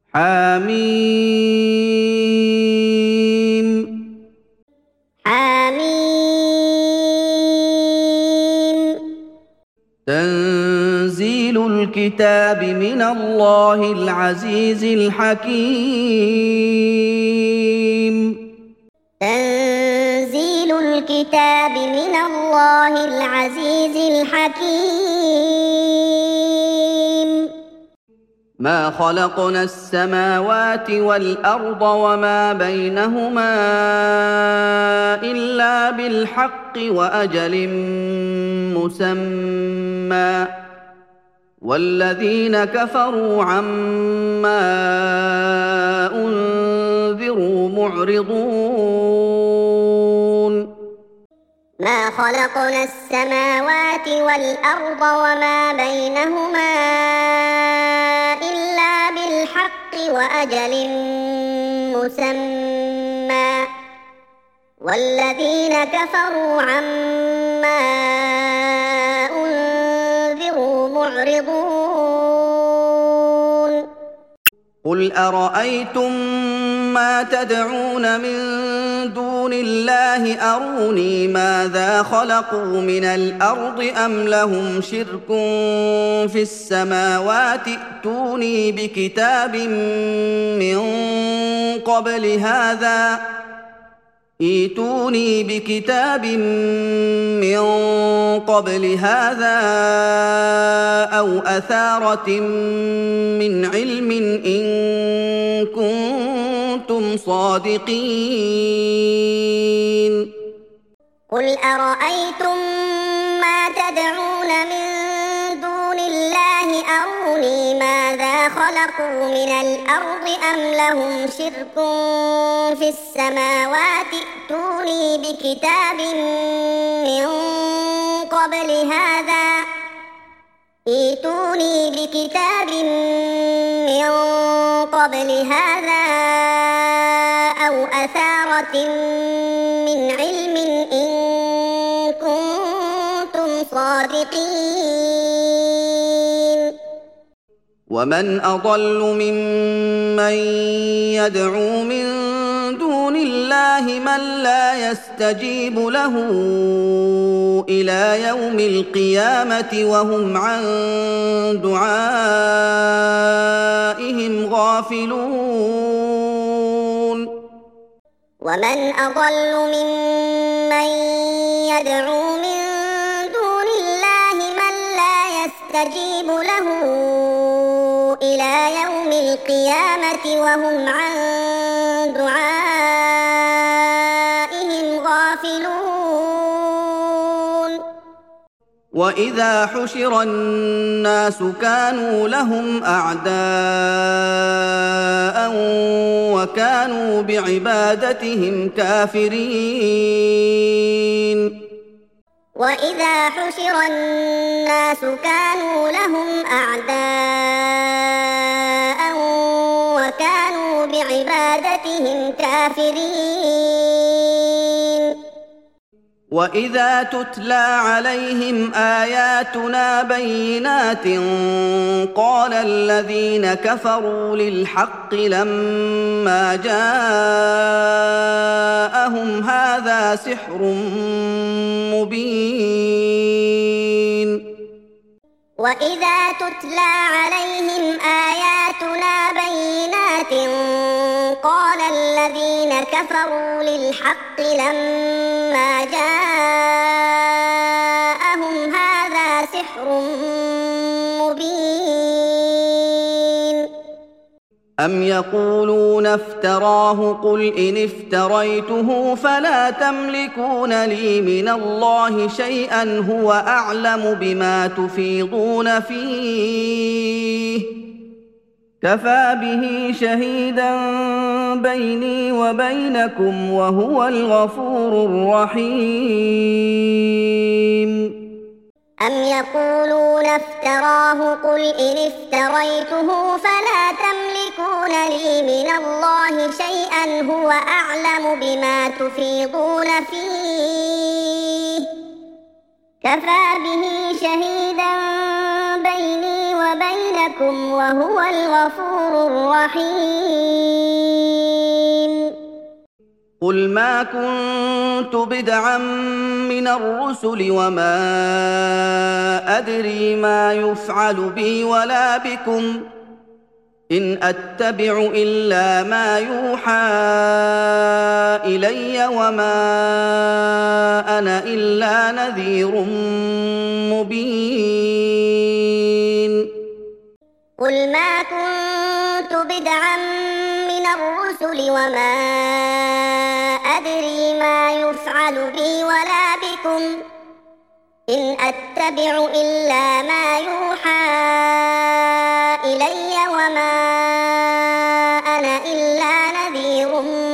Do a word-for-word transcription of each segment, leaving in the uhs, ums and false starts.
حم حميم تنزيل الكتاب من الله العزيز الحكيم تنزيل الكتاب من الله العزيز الحكيم ما خلقنا السماوات والأرض وما بينهما إلا بالحق وأجل مسمى والذين كفروا عما أنذروا معرضون ما خلقنا السماوات والأرض وما بينهما إلا بالحق وأجل مسمى والذين كفروا عما أنذروا معرضون قل أرأيتم ما تدعون من دون الله أروني ماذا خلقوا من الأرض أم لهم شرك في السماوات ائتوني بكتاب من قبل هذا ائتوني بكتاب من قبل هذا أو أثارة من علم إن كنتم صادقين قل أرأيتم ما تدعون من دون الله أروني ماذا خلقوا من الأرض أم لهم شرك في السماوات ائتوني بكتاب من قبل هذا ائتوني بكتاب من قبل هذا أو أثارة من علم إن كنتم صادقين ومن أضل ممن يدعو من دون الله من لا يستجيب له إلى يوم القيامة وهم عن دعائهم غافلون ومن أضل ممن يدعو من دون الله من لا يستجيب له إلى يوم القيامة وهم عن دعائهم غافلون وإذا حشر الناس كانوا لهم أعداء وكانوا بعبادتهم كافرين وإذا حشر الناس كانوا لهم أعداء وكانوا بعبادتهم كافرين وإذا تتلى عليهم آياتنا بينات قال الذين كفروا للحق لما جاءهم هذا سحر مبين وإذا تتلى عليهم آياتنا بينات قال الذين كفروا للحق لما جاءهم هذا سحر مبين أم يقولون افتراه قل إن افتريته فلا تملكون لي من الله شيئا هو أعلم بما تفيضون فيه كفى به شهيدا بيني وبينكم وهو الغفور الرحيم أم يقولون افتراه قل إن افتريته فلا تملكون لي من الله شيئا هو أعلم بما تفيضون فيه كفى به شهيدا بيني وبينكم وهو الغفور الرحيم. قل ما كنت بدعا من الرسل وما أدري ما يفعل بي ولا بكم إن أتبع إلا ما يوحى إلي وما أنا إلا نذير مبين. قل ما كنت بدعا من الرسل وما أدري ما يفعل بي ولا بكم إن أتبع إلا ما يوحى إلي وما أنا إلا نذير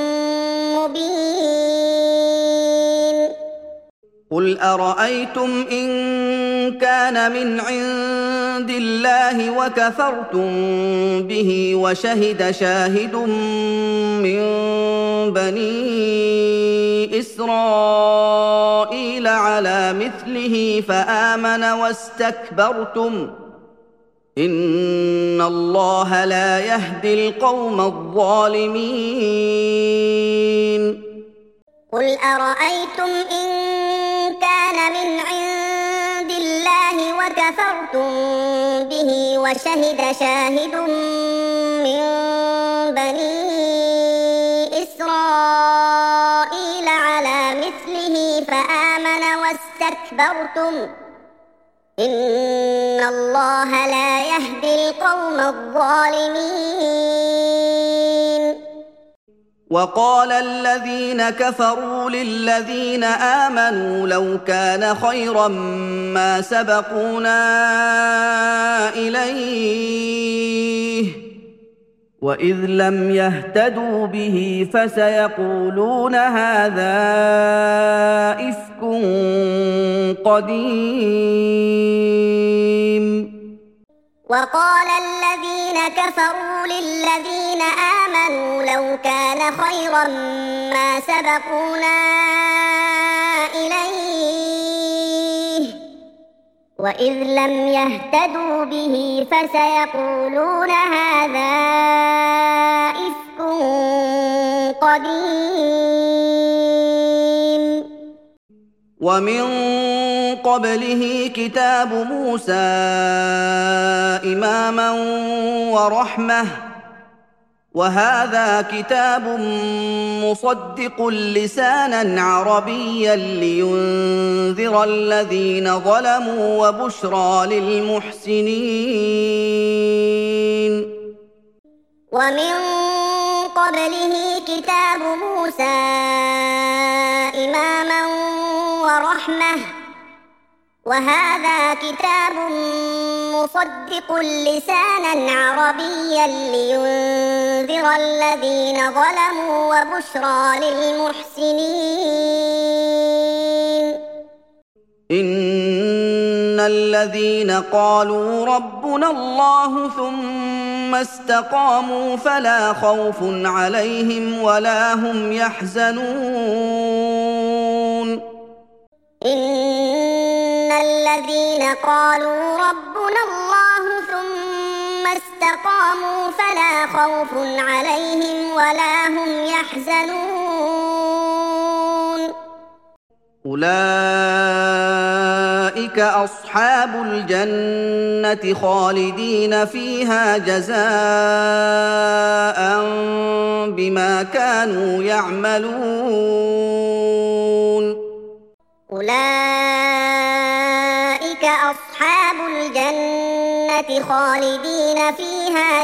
مبين. قل أرأيتم إن كان من عند الله وكفرتم به وشهد شاهد من بني إسرائيل على مثله فآمن واستكبرتم إن الله لا يهدي القوم الظالمين. قل أرأيتم إن كان من عند الله وكفرتم به وشهد شاهد من بني إسرائيل على مثله فآمن واستكبرتم إن الله لا يهدي القوم الظالمين. وقال الذين كفروا للذين آمنوا لو كان خيرا ما سبقونا إليه وإذ لم يهتدوا به فسيقولون هذا إفك قديم. وقال الذين كفروا للذين آمنوا لو كان خيرا ما سبقونا إليه وإذ لم يهتدوا به فسيقولون هذا إفك قديم. ومن قبله كتاب موسى إماما ورحمة وهذا كتاب مصدق لسانا عربيا لينذر الذين ظلموا وبشرى للمحسنين. ومن قبله كتاب موسى إماما ورحمة وهذا كتاب مصدق لسانا عربيا لينذر الذين ظلموا وبشرى للمحسنين. إن الذين قالوا ربنا الله ثم استقاموا فلا خوف عليهم ولا هم يحزنون. إن الذين قالوا ربنا الله ثم استقاموا فلا خوف عليهم ولا هم يحزنون. أولئك أصحاب الجنة خالدين فيها جزاء بما كانوا يعملون. أولئك أصحاب الجنة خالدين فيها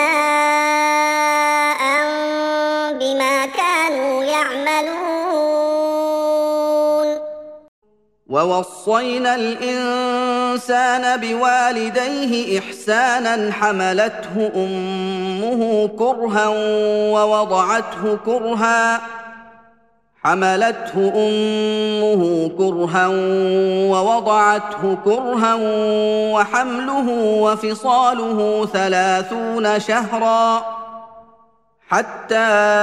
جزاء بما كانوا يعملون. ووصينا الإنسان بوالديه إحسانا حملته أمه كرها ووضعته كرها حملته أمه كرها ووضعته كرها وحمله وفصاله ثلاثون شهرا حتى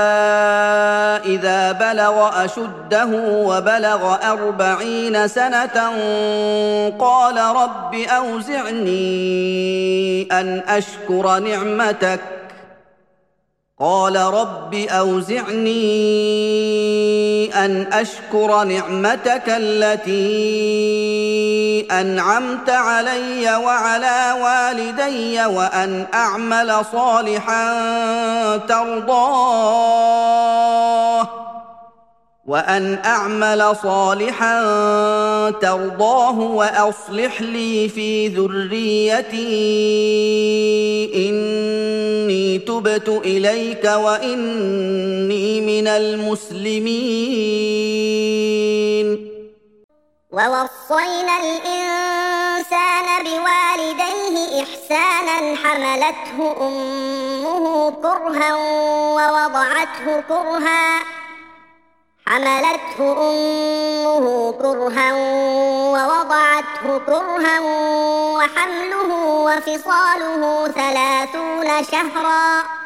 إذا بلغ أشده وبلغ أربعين سنة قال رب أوزعني أن أشكر نعمتك قال رب أوزعني أن أشكر نعمتك التي أنعمت علي وعلى والدي وأن أعمل صالحا ترضاه وأن أعمل صالحا ترضاه وأصلح لي في ذريتي إني تبت إليك وإني من المسلمين. ووصينا الإنسان بوالديه إحسانا حملته أمه كرها ووضعته كرها حملته أمه كرها ووضعته كرها وحمله وفصاله ثلاثون شهرا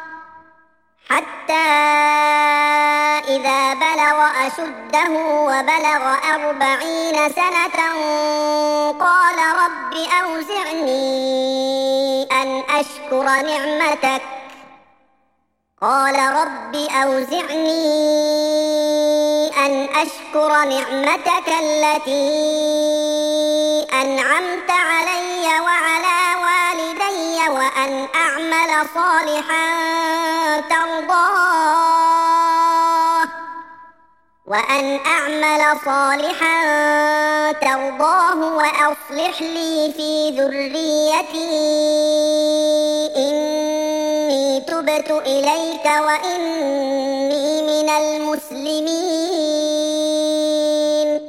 حتى إذا بلغ أشده وبلغ أربعين سنة قال رب أوزعني أن أشكر نعمتك قال رب أوزعني أن أشكر نعمتك التي أنعمت علي وعلى والدي وأن أعمل صالحا ترضاه وأن أعمل صالحا ترضاه وأصلح لي في ذريتي إني تبت إليك وإني من المسلمين.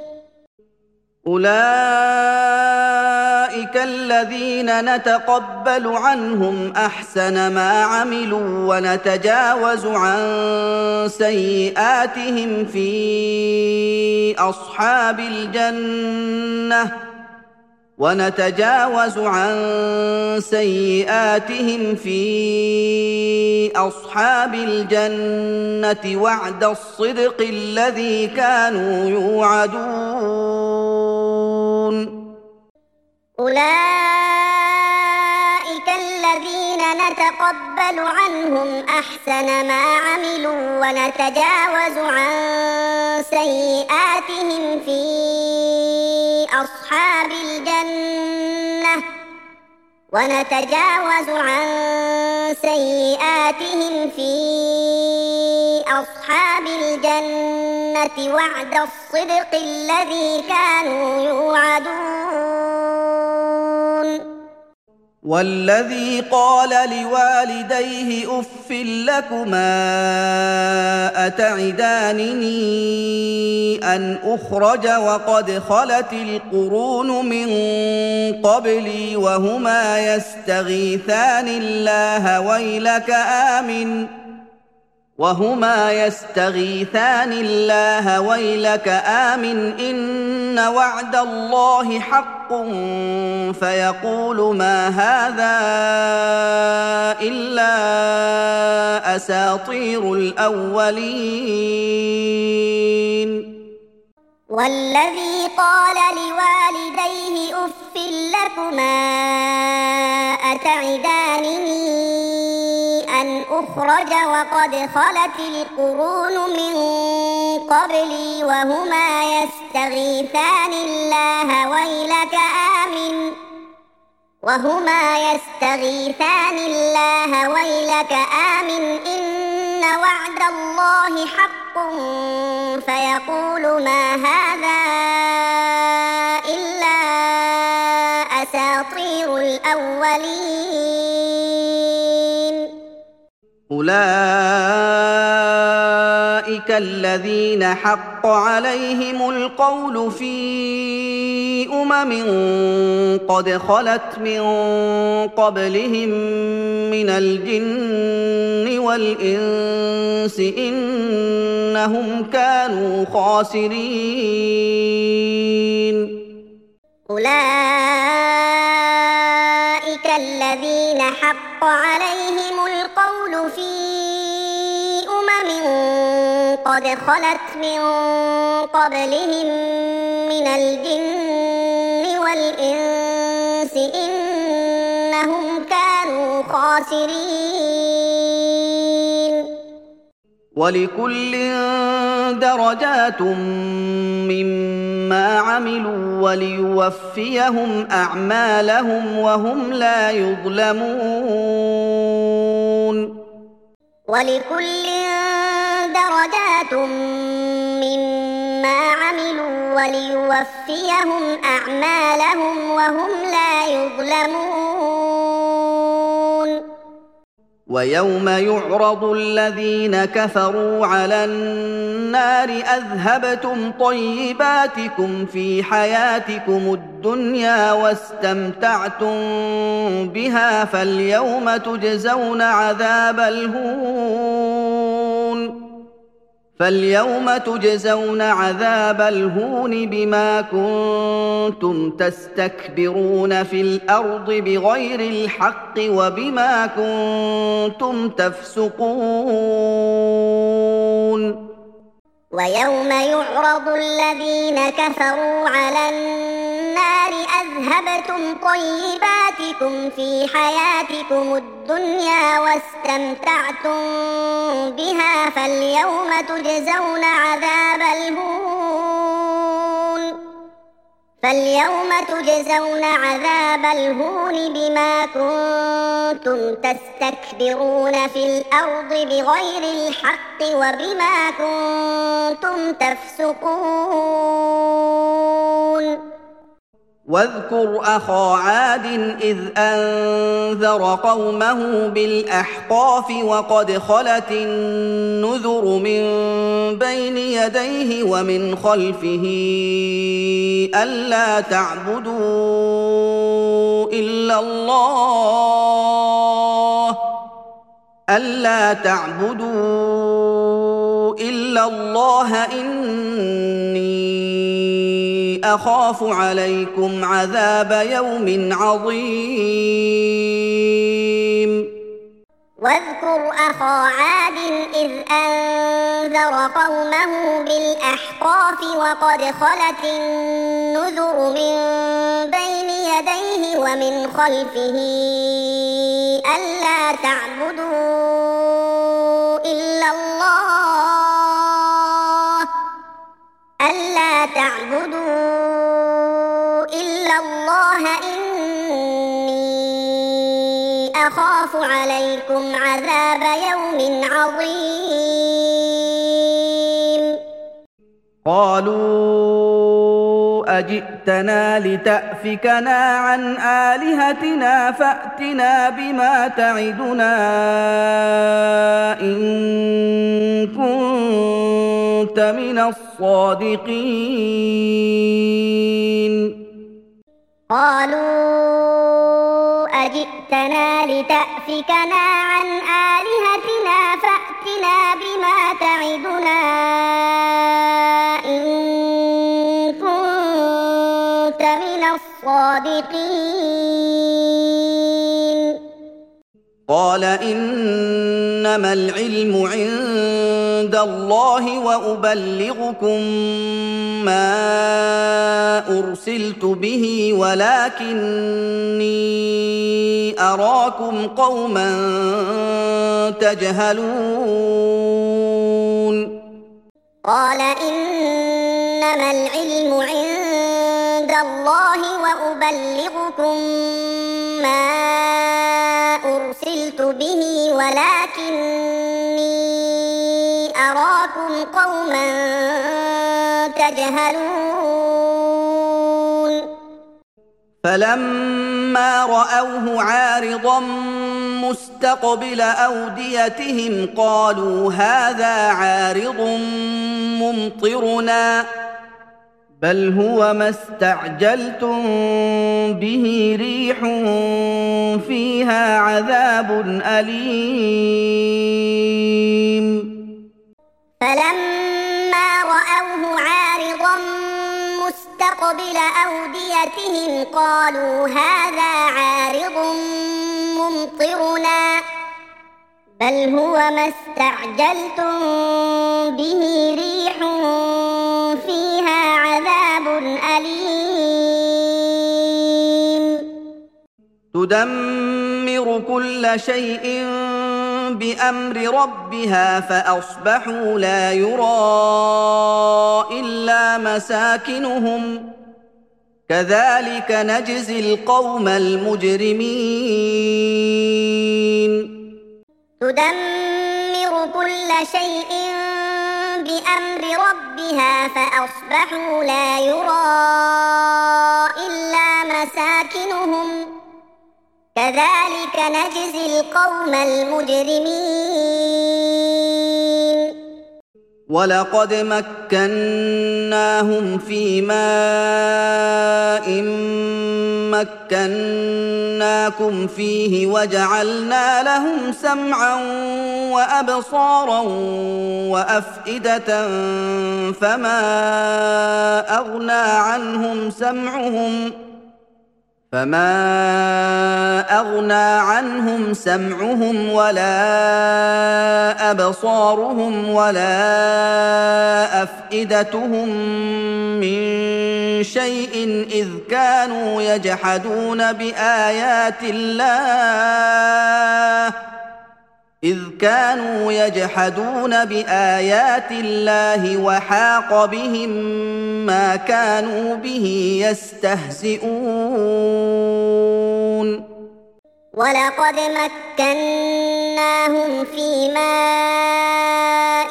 أولئك الذين نتقبل عنهم أحسن ما عملوا ونتجاوز عن سيئاتهم في أصحاب الجنة ونتجاوز عن سيئاتهم في أصحاب الجنة وعد الصدق الذي كانوا يوعدون. أولئك الذين نتقبل عنهم أحسن ما عملوا ونتجاوز عن سيئاتهم في أصحاب الجنة ونتجاوز عن سيئاتهم في أصحاب الجنة وعد الصدق الذي كانوا يوعدون. والذي قال لوالديه أف لكما أتعدانني أن أخرج وقد خلت القرون من قبلي وهما يستغيثان الله ويلك آمن وهما يستغيثان الله ويلك آمن إن وعد الله حق فيقول ما هذا إلا أساطير الأولين. والذي قال لوالديه أف لكما أتعدانني أن أخرج وقد خلت القرون من قبلي وهما يستغيثان الله ويلك آمن وهما يستغيثان الله ويلك آمن إن وعد الله حق فيقول ما هذا إلا أساطير الأولين. أولئك الذين حق عليهم القول في أمم قد خلت من قبلهم من الجن والإنس إنهم كانوا خاسرين. أولئك الذين حق عليهم القول في قد خلت من قبلهم من الجن والإنس إنهم كانوا خاسرين ولكل درجات مما عملوا وليوفيهم أعمالهم وهم لا يظلمون ولكل درجات مما عملوا وليوفيهم أعمالهم وهم لا يظلمون ويوم يعرض الذين كفروا على النار أذهبتم طيباتكم في حياتكم الدنيا واستمتعتم بها فاليوم تجزون عذاب الهون فاليوم تجزون عذاب الهون بما كنتم تستكبرون في الأرض بغير الحق وبما كنتم تفسقون ويوم يعرض الذين كفروا على النار أذهبتم طيباتكم في حياتكم الدنيا واستمتعتم بها فاليوم تجزون عذاب الهون فاليوم تجزون عذاب الهون بما كنتم تستكبرون في الأرض بغير الحق وبما كنتم تفسقون واذكر أخا عاد إذ أنذر قومه بالأحقاف وقد خلت النذر من بين يديه ومن خلفه ألا تعبدوا إلا الله ألا تعبدوا إلا الله إني أخاف عليكم عذاب يوم عظيم واذكر أخا عاد إذ أنذر قومه بالأحقاف وقد خلت النذر من بين يديه ومن خلفه ألا تعبدوا إلا الله ألا تعبدوا إلا الله إني أخاف عليكم عذاب يوم عظيم قالوا أجئتنا لتأفكنا عن آلهتنا فأتنا بما تعدنا إن كنت من الصادقين قالوا أجئتنا لتأفكنا عن آلهتنا فأتنا بما تعدنا إن كنت من الصادقين قال إنما العلم عند الله وأبلغكم ما أرسلت به ولكني أراكم قوما تجهلون قال إنما العلم عند الله وأبلغكم ما أرسلت به ولكني أراكم قوما تجهلون فلما رأوه عارضا مستقبل أوديتهم قالوا هذا عارض ممطرنا بل هو ما استعجلتم به ريح فيها عذاب أليم فلما رأوه عارضا مستقبل أوديتهم قالوا هذا عارض ممطرنا بل هو ما استعجلتم به ريح فيها عذاب أليم تدمر كل شيء بأمر ربها فأصبحوا لا يرى إلا مساكنهم كذلك نجزي القوم المجرمين تدمر كل شيء بأمر ربها فأصبحوا لا يرى إلا مساكنهم كذلك نجزي القوم المجرمين ولقد مكناهم في ماء مكناكم فيه وجعلنا لهم سمعا وأبصارا وأفئدة فما أغنى عنهم سمعهم فما أغنى عنهم سمعهم ولا أبصارهم ولا أفئدتهم من شيء إذ كانوا يجحدون بآيات الله إذ كانوا يجحدون بآيات الله وحاق بهم ما كانوا به يستهزئون ولقد مكناهم في ماء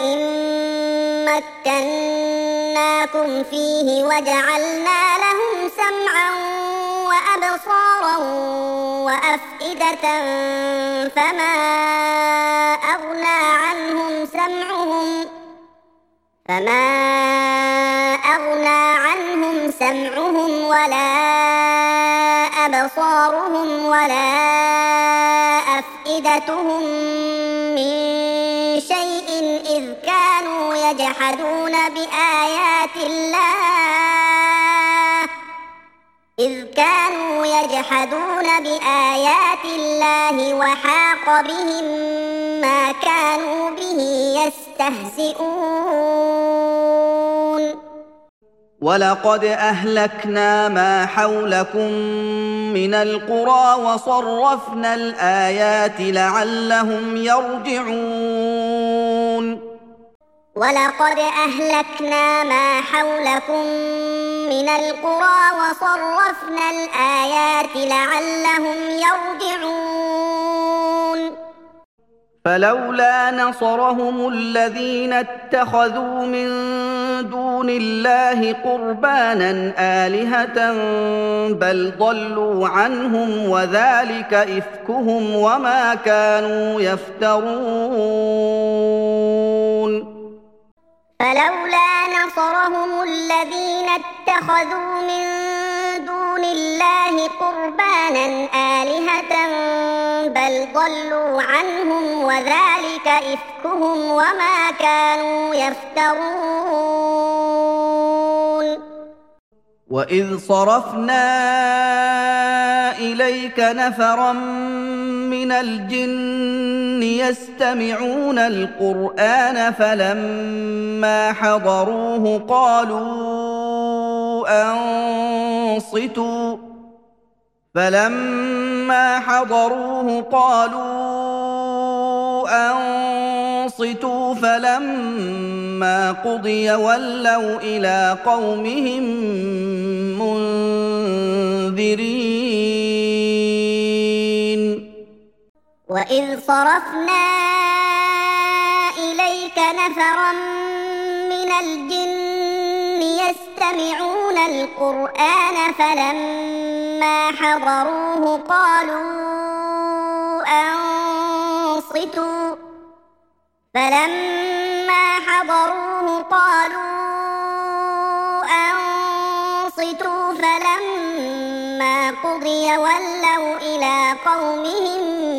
مكناكم فيه وجعلنا لهم سمعا وأبصارا وأفئدة فما أغنى عنهم سمعهم فما أغنى عنهم سمعهم ولا أبصارهم ولا أفئدتهم من شيء إذ كانوا يجحدون بآيات الله إذ كانوا يجحدون بآيات الله وحاق بهم ما كانوا به يستهزئون ولقد أهلكنا ما حولكم من القرى وصرفنا الآيات لعلهم يرجعون ولقد أهلكنا ما حولكم من القرى وصرفنا الآيات لعلهم يرجعون فلولا نصرهم الذين اتخذوا من دون الله قربانا آلهة بل ضلوا عنهم وذلك إفكهم وما كانوا يفترون فلولا نصرهم الذين اتخذوا من دون الله قربانا آلهة بل ضلوا عنهم وذلك إفكهم وما كانوا يفترون وإذ صرفنا إليك نفرا من الجن يستمعون القرآن فلما حضروه قالوا أنصتوا فلما حضروه قالوا أنصتوا فلما قضي ولوا إلى قومهم منذرين وإذ صرفنا إليك نفرا من الجن يستمعون القرآن فلما حضروه قالوا أنصتوا فلما حضروه قالوا أنصتوا فلما قضي ولوا إلى قومهم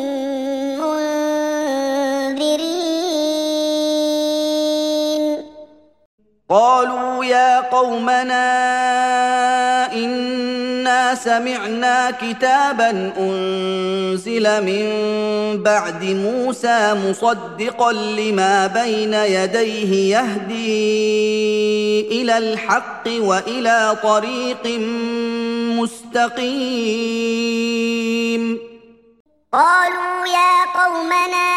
منذرين قالوا يا قومنا إنا سمعنا كتابا أنزل من بعد موسى مصدقا لما بين يديه يهدي إلى الحق وإلى طريق مستقيم. قالوا يا قومنا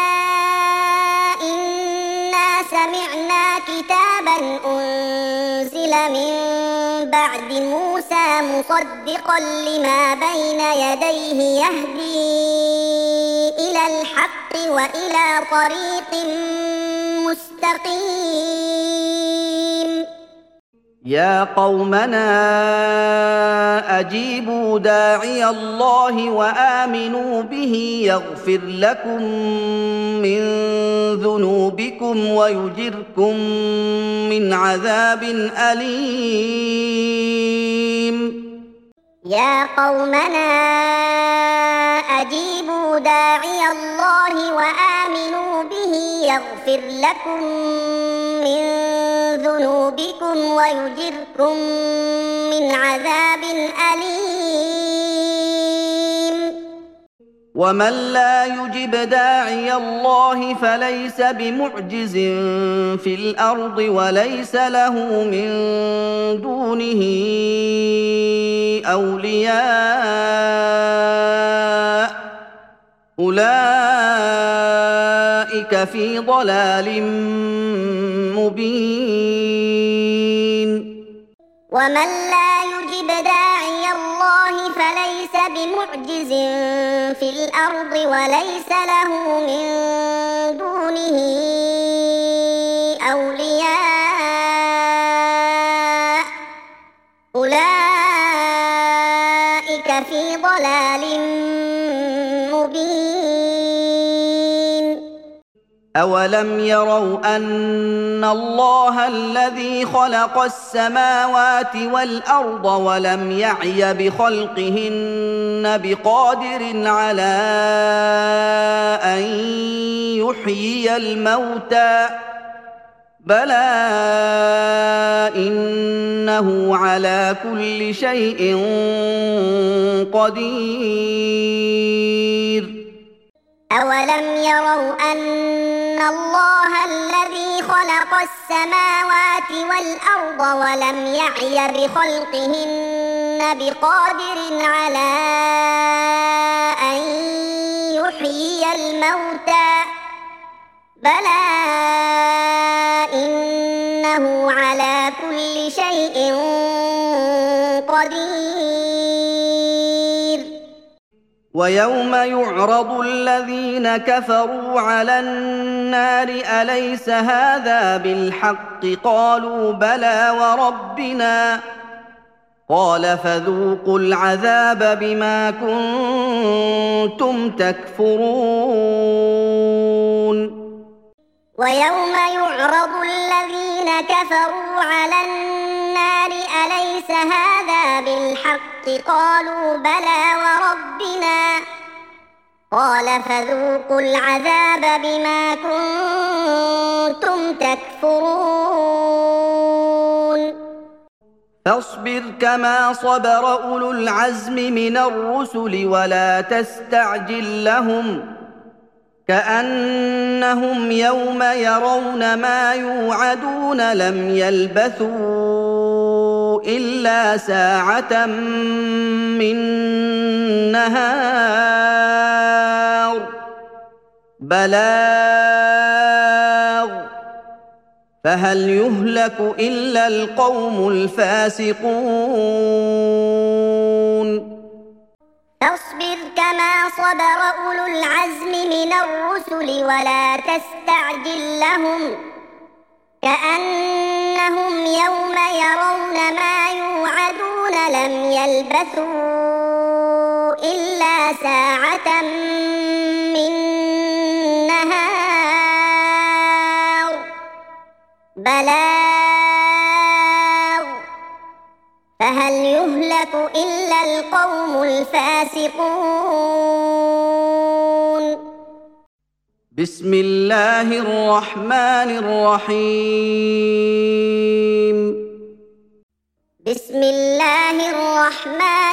إنا سمعنا كتابا أنزل من بعد موسى مصدقا لما بين يديه يهدي إلى الحق وإلى طريق مستقيم. يا قومنا أجيبوا داعي الله وآمنوا به يغفر لكم من ذنوبكم ويجركم من عذاب أليم. يا قومنا أجيبوا داعي الله وآمنوا به يغفر لكم من ذنوبكم ويجركم من عذاب أليم. ومن لا يجب داعي الله فليس بمعجز في الأرض وليس له من دونه أولياء أولئك في ضلال مبين. ومن لا يجب داعي الله فليس بمعجز في الأرض وليس له من دونه أولياء أولئك في ضلال مبين. أولم يروا أن الله الذي خلق السماوات والأرض ولم يعي بخلقهن بقادر على أن يحيي الموتى بلى إنه على كل شيء قدير. أولم يروا أن الله الذي خلق السماوات والأرض ولم يعي بخلقهن بقادر على أن يحيي الموتى بلى إنه على كل شيء قدير. ويوم يعرض الذين كفروا على النار أليس هذا بالحق قالوا بلى وربنا قال فذوقوا العذاب بما كنتم تكفرون. ويوم يعرض الذين كفروا على النار أليس هذا بالحق قالوا بلى وربنا قال فذوقوا العذاب بما كنتم تكفرون. فاصبر كما صبر أولو العزم من الرسل ولا تستعجل لهم كأنهم يوم يرون ما يوعدون لم يلبثوا إلا ساعة من نهار بلاغ فهل يهلك إلا القوم الفاسقون. فاصبر كما صبر أولو العزم من الرسل ولا تستعجل لهم كأنهم يوم يرون ما يوعدون لم يلبثوا إلا ساعة من نهار بلاغ فهل يهلك إلا القوم الفاسقون. بسم الله الرحمن الرحيم بسم الله الرحمن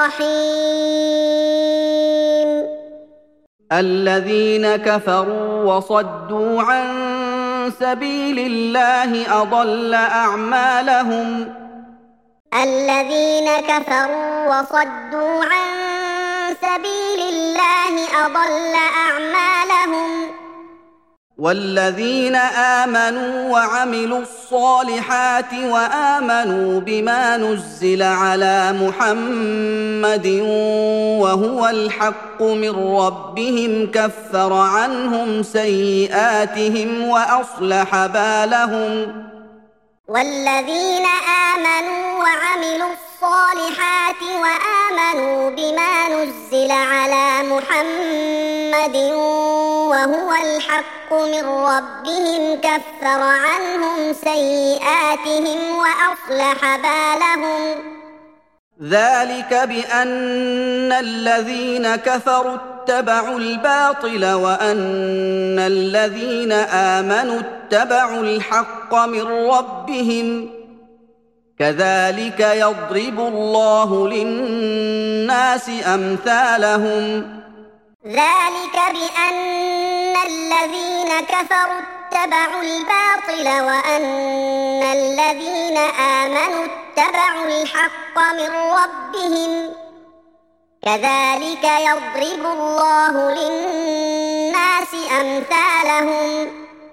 الرحيم الذين كفروا وصدوا عن سبيل الله أضل أعمالهم الذين كفروا وصدوا عن سبيل الله أضل أعمالهم والذين آمنوا وعملوا الصالحات وآمنوا بما نزل على محمد وهو الحق من ربهم كفر عنهم سيئاتهم وأصلح بالهم والذين آمنوا وعملوا الصالحات وآمنوا بما نزل على محمد وهو الحق من ربهم كفر عنهم سيئاتهم وأصلح بالهم ذلك بأن الذين كفروا اتبعوا الباطل وأن الذين آمنوا اتبعوا الحق من ربهم كذلك يضرب الله للناس أمثالهم ذلك بأن الذين كفروا اتبعوا الباطل وأن الذين آمنوا اتبعوا الحق من ربهم كذلك يضرب الله للناس أمثالهم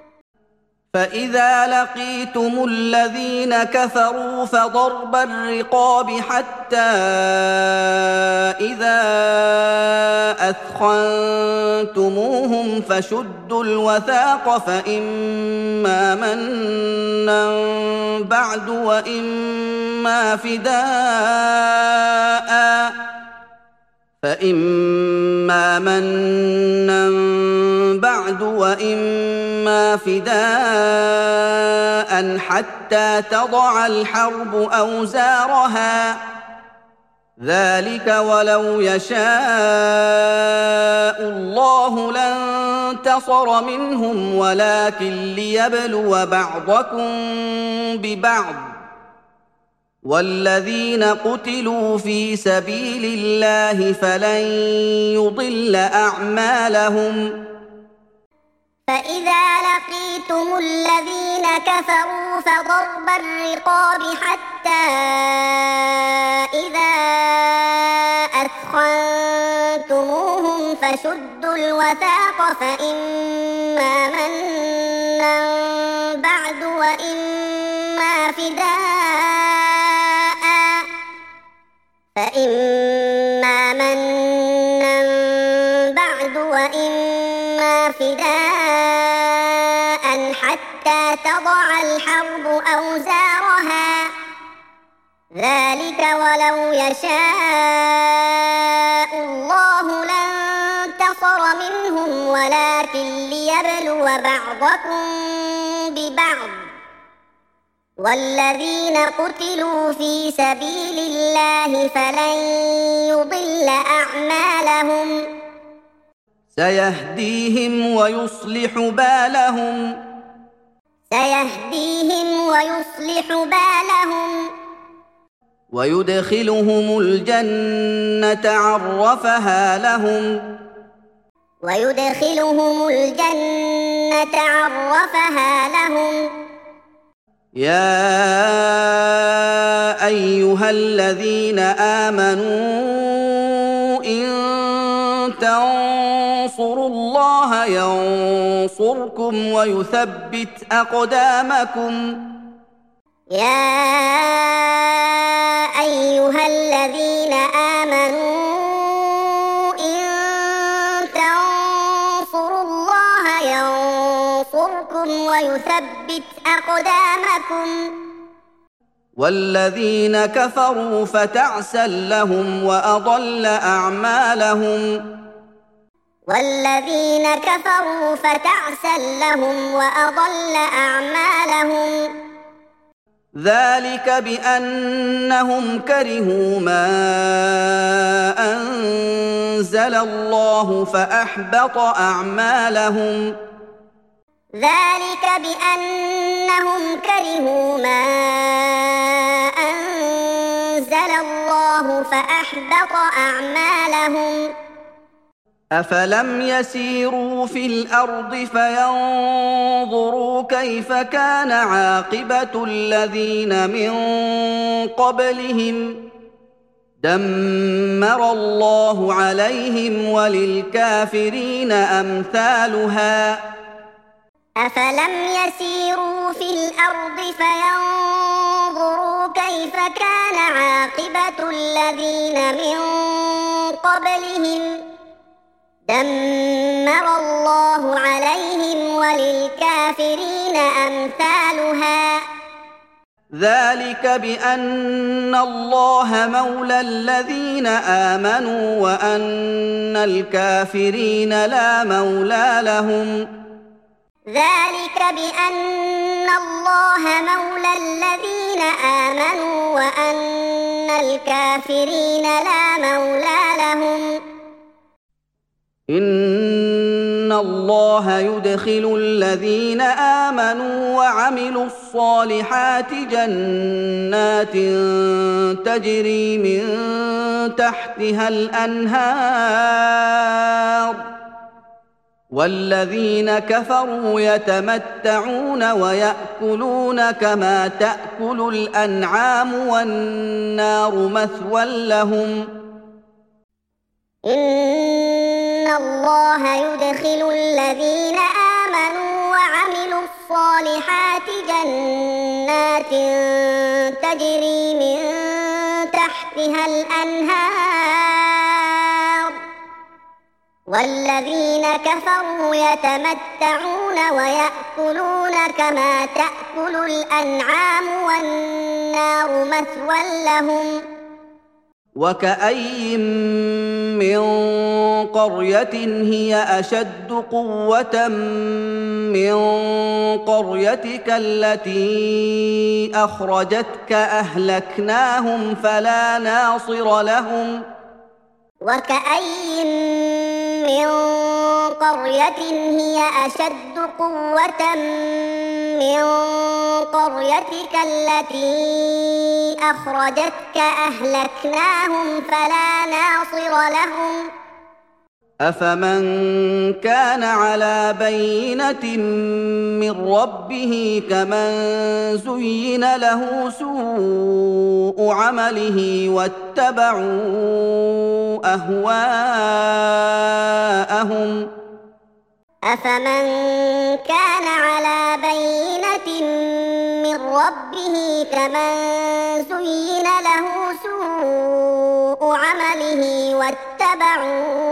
فإذا لقيتم الذين كفروا فضرب الرقاب حتى إذا أثخنتموهم فشدوا الوثاق فإما منا بعد وإما فداء فإما منا بعد وإما فداء حتى تضع الحرب أوزارها ذلك ولو يشاء الله لانتصر منهم ولكن ليبلو بعضكم ببعض والذين قتلوا في سبيل الله فلن يضل أعمالهم فإذا لقيتم الذين كفروا فضرب الرقاب حتى إذا أثخنتموهم فشدوا الوثاق فإما منا بعد وإما فداء فإما منا بعد وإما فداء حتى تضع الحرب أوزارها ذلك ولو يشاء الله لانتصر منهم ولكن ليبلو بعضكم ببعض والذين قتلوا في سبيل الله فلن يضل أعمالهم سيهديهم ويصلح بالهم سيهديهم ويصلح بالهم ويدخلهم الجنة عرفها لهم ويدخلهم الجنة عرفها لهم يا أيها الذين آمنوا إن تنصروا الله ينصركم ويثبت أقدامكم يا أيها الذين آمنوا إن تنصروا الله ينصركم ويثبت أقدامكم والذين كفروا فتعسا لهم وأضل أعمالهم والذين كفروا فتعسا لهم وأضل أعمالهم ذلك بأنهم كرهوا ما أنزل الله فأحبط أعمالهم ذلك بأنهم كرهوا ما أنزل الله فأحبط أعمالهم أفلم يسيروا في الأرض فينظروا كيف كان عاقبة الذين من قبلهم دمر الله عليهم وللكافرين أمثالها أفلم يسيروا في الأرض فينظروا كيف كان عاقبة الذين من قبلهم دمر الله عليهم وللكافرين أمثالها ذلك بأن الله مولى الذين آمنوا وأن الكافرين لا مولى لهم ذلك بأن الله مولى الذين آمنوا وأن الكافرين لا مولى لهم إن الله يدخل الذين آمنوا وعملوا الصالحات جنات تجري من تحتها الأنهار والذين كفروا يتمتعون ويأكلون كما تأكل الأنعام والنار مثوى لهم إن الله يدخل الذين آمنوا وعملوا الصالحات جنات تجري من تحتها الأنهار والذين كفروا يتمتعون ويأكلون كما تأكل الأنعام والنار مثوى لهم وكأي من قرية هي أشد قوة من قريتك التي أخرجتك أهلكناهم فلا ناصر لهم وكأي من قرية هي أشد قوة من قريتك التي أخرجتك أهلكناهم فلا ناصر لهم أفمن كان على بينة من ربه كمن زين له سوء عمله واتبعوا أهواءهم أفمن كان على بينة من ربه كمن زين له سوء عمله واتبعوا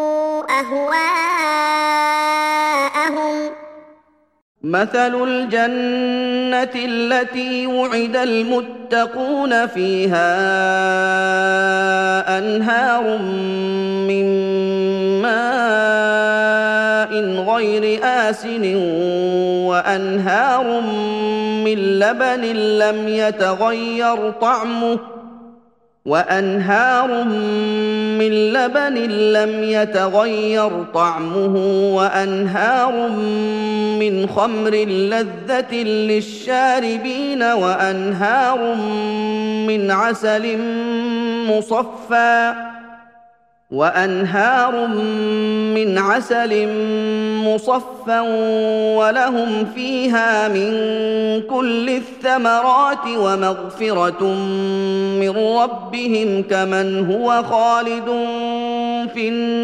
أهواءهم مثل الجنة التي وعد المتقون فيها أنهار من ماء غير آسن وأنهار من لبن لم يتغير طعمه وأنهار من لبن لم يتغير طعمه وأنهار من خمر لذة للشاربين وأنهار من عسل مصفى وأنهار من عسل مصفى ولهم فيها من كل الثمرات ومغفرة من ربهم كمن هو خالد في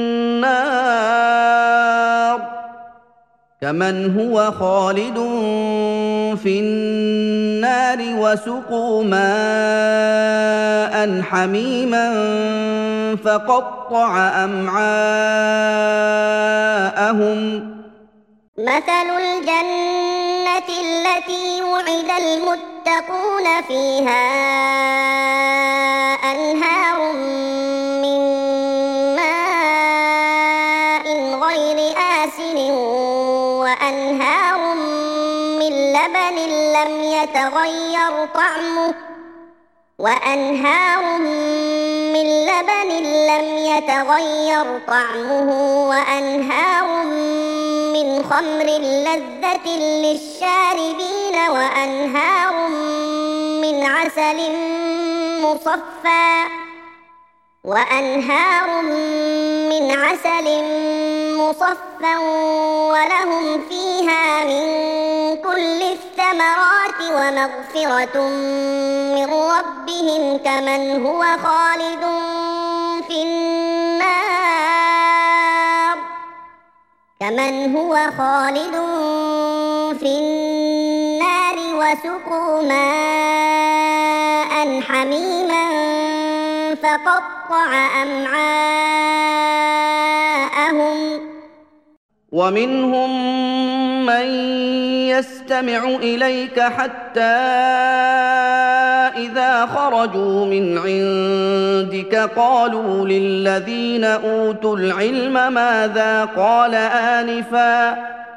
النار كمن هو خالد في النار وسقوا ماء حميما فقطع أمعاءهم مثل الجنة التي وعد المتقون فيها أنهار من ماء غير آسن وأنهار من لبن لم يتغير طعمه وأنهار من لبن لم يتغير طعمه وأنهار من خمر لذة للشاربين وأنهار من عسل مصفى وأنهار من عسل مصفى ولهم فيها من كل الثمرات ومغفرة من ربهم كمن هو خالد في النار كمن هو خالد في النار وسقوا ماء حميما فقطع أمعاءهم ومنهم من يستمع إليك حتى إذا خرجوا من عندك قالوا للذين أوتوا العلم ماذا قال آنفا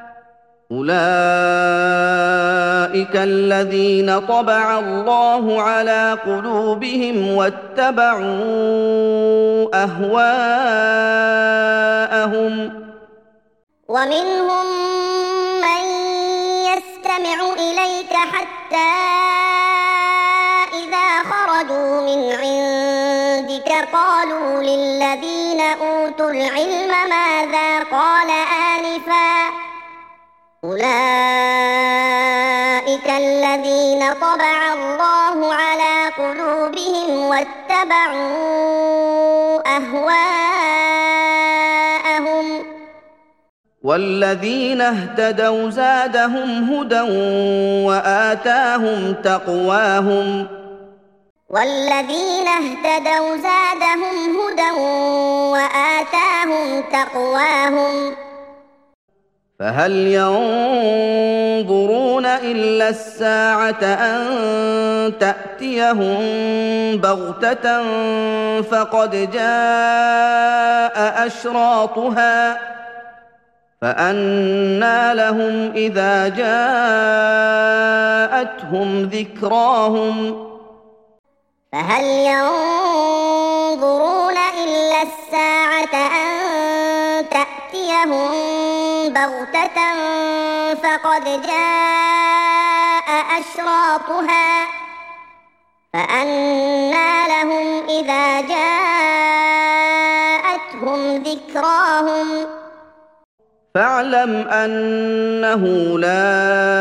أولئك الذين طبع الله على قلوبهم واتبعوا أهواءهم ومنهم من يستمع إليك حتى إذا خرجوا من عندك قالوا للذين أوتوا العلم ماذا قال آنفا أولئك الذين طبع الله على قلوبهم واتبعوا أهواءهم والذين اهتدوا زادهم هدى وآتاهم تقواهم والذين اهتدوا زادهم هدى وآتاهم تقواهم فهل ينظرون إلا الساعة أن تأتيهم بغتة فقد جاء أشراطها فأنى لهم إذا جاءتهم ذكراهم فهل ينظرون إلا الساعة أن تأتيهم بغتة فقد جاء أشراطها فأنى لهم إذا جاءتهم ذكراهم فاعلم أنه لا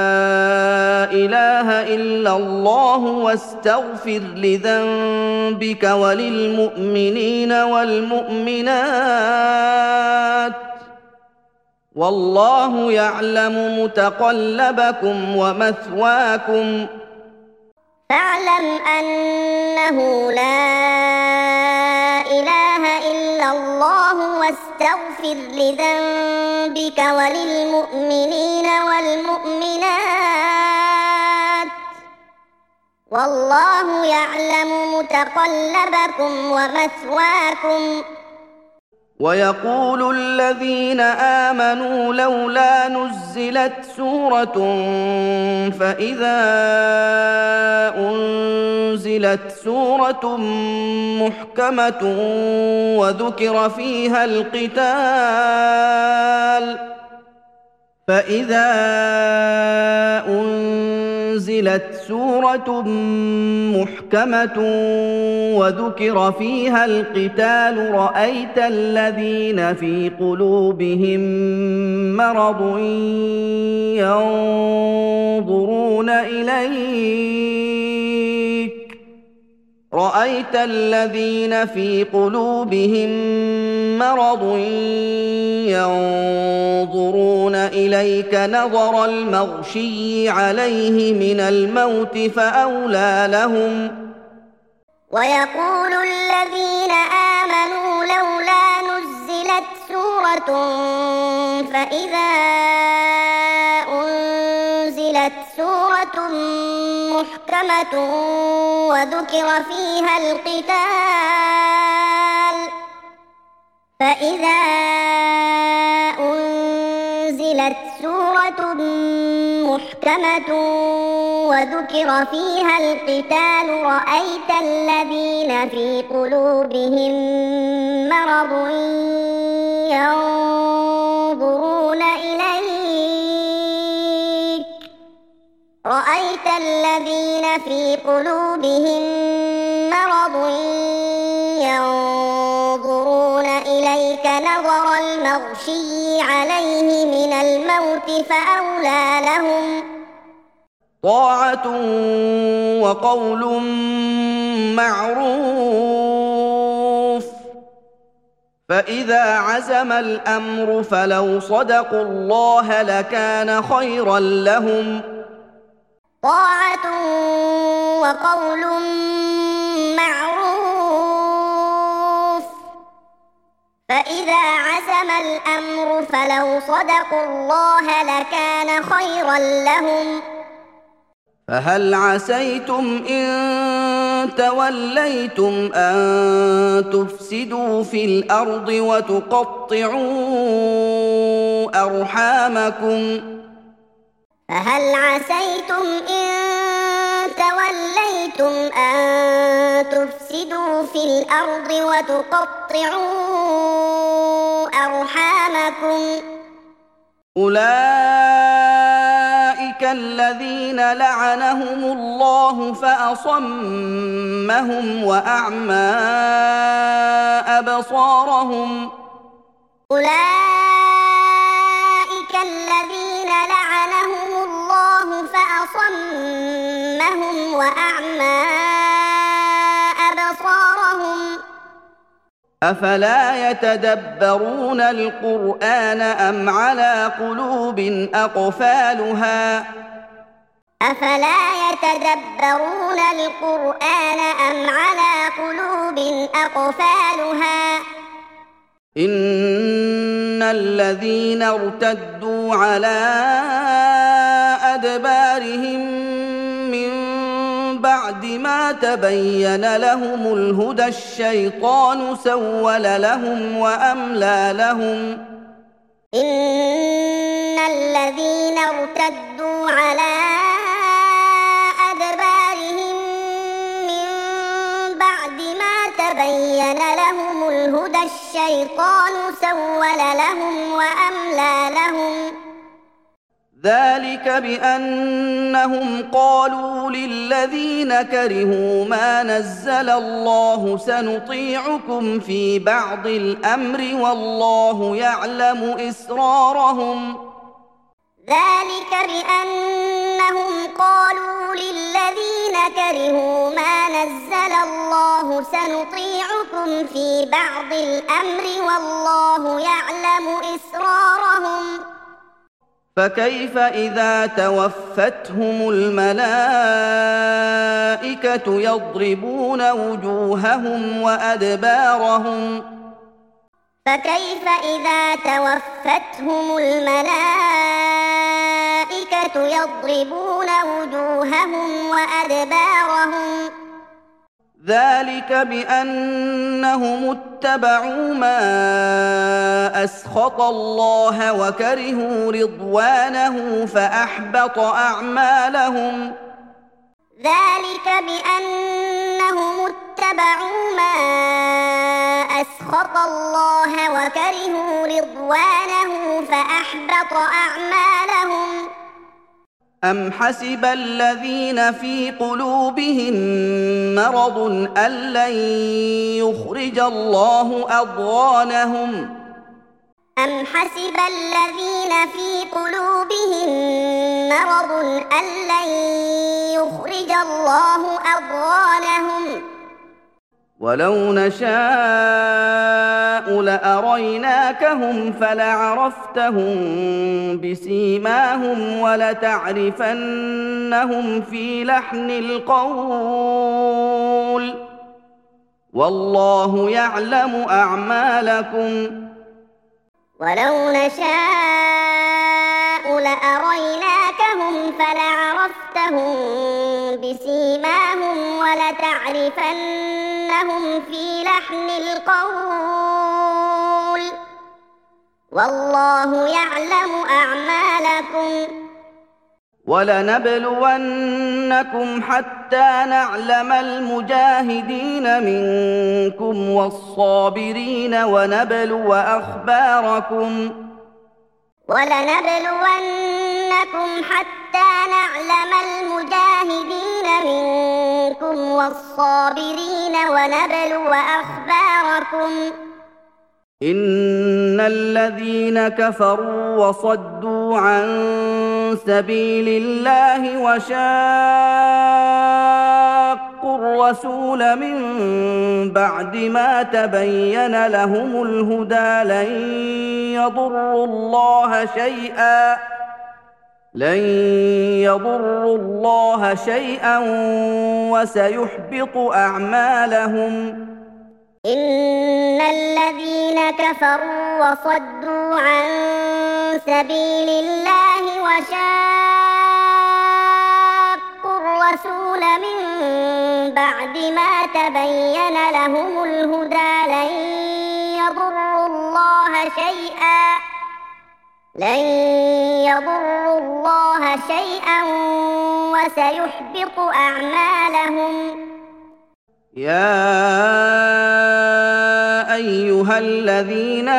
إله إلا الله واستغفر لذنبك وللمؤمنين والمؤمنات والله يعلم متقلبكم ومثواكم فاعلم أنه لا إله إلا الله واستغفر لذنبك وللمؤمنين والمؤمنات والله يعلم متقلبكم ومثواكم ويقول الذين آمنوا لولا نزلت سورة فإذا أنزلت سورة محكمة وذكر فيها القتال فإذا أنزلت سورة محكمة وذكر فيها القتال رأيت الذين في قلوبهم مرض ينظرون إليك رأيت الذين في قلوبهم مرض ينظرون إليك نظر المغشي عليه من الموت فأولى لهم ويقول الذين آمنوا لولا نزلت سورة فإذا أنزلت سورة محكمة وذكر فيها القتال فإذا أنزلت سورة محكمة وذكر فيها القتال رأيت الذين في قلوبهم مرض ينظرون إليك رأيت الذين في قلوبهم مرض ينظرون المغشي عليه من الموت فأولى لهم طاعة وقول معروف فإذا عزم الأمر فلو صدقوا الله لكان خيرا لهم طاعة وقول معروف فإذا عزم الأمر فلو صدقوا الله لكان خيرا لهم فهل عسيتم إن توليتم أن تفسدوا في الأرض وتقطعوا أرحامكم فهل عسيتم إن توليتم أن تفسدوا في الأرض وتقطعوا أرحامكم أولئك الذين لعنهم الله فأصمهم وأعمى أبصارهم أولئك الذين لعنهم الله فأصمهم وأعمى أبصارهم أفلا يتدبرون القرآن أم على قلوب أقفالها أفلا يتدبرون القرآن أم على قلوب أقفالها إن الذين ارتدوا على أدبارهم من بعد ما تبين لهم الهدى الشيطان سول لهم وأملى لهم إن الذين ارتدوا على أدبارهم من بعد ما تبين لهم الهدى الشيطان سول لهم وأملى لهم ذلك بأنهم قالوا للذين كرهوا ما نزل الله سنطيعكم في بعض الأمر والله يعلم إسرارهم ذلك بأنهم قالوا للذين كرهوا ما نزل الله سنطيعكم في بعض الأمر والله يعلم إسرارهم فكيف إذا توفتهم الملائكة يضربون وجوههم وأدبارهم فكيف إذا توفتهم الملائكة يضربون وجوههم وأدبارهم ذلك بأنهم اتبعوا ما أسخط الله وكرهوا رضوانه فأحبط أعمالهم ذلك بأنهم اتبعوا ما أسخط الله وكرهوا رضوانه فأحبط أعمالهم أم حسب الذين في قلوبهم مرض أن لن يخرج الله أضغانهم أم حسب الذين في قلوبهم مرض أن لن يخرج الله أضغانهم ولو نشاء لأريناكهم فلعرفتهم بسيماهم ولتعرفنهم في لحن القول والله يعلم أعمالكم ولو نشاء لأريناكهم فلعرفتهم بسيماهم ولتعرفنهم في لحن القول والله يعلم أعمالكم ولنبلونكم حتى نعلم المجاهدين منكم والصابرين ونبلو أخباركم ولنبلونكم حتى نعلم المجاهدين منكم والصابرين ونبلو أخباركم إن الذين كفروا وصدوا عن سبيل الله وشاقوا الرسول من بعد ما تبين لهم الهدى لن يضروا الله شيئا لن يضروا الله شيئا وسيحبط أعمالهم. إن الذين كفروا وصدوا عن سبيل الله وشاقوا الرسول من بعد ما تبين لهم الهدى لن يضروا الله شيئا لن يضروا الله شيئا وسيحبط أعمالهم. يا أيها الذين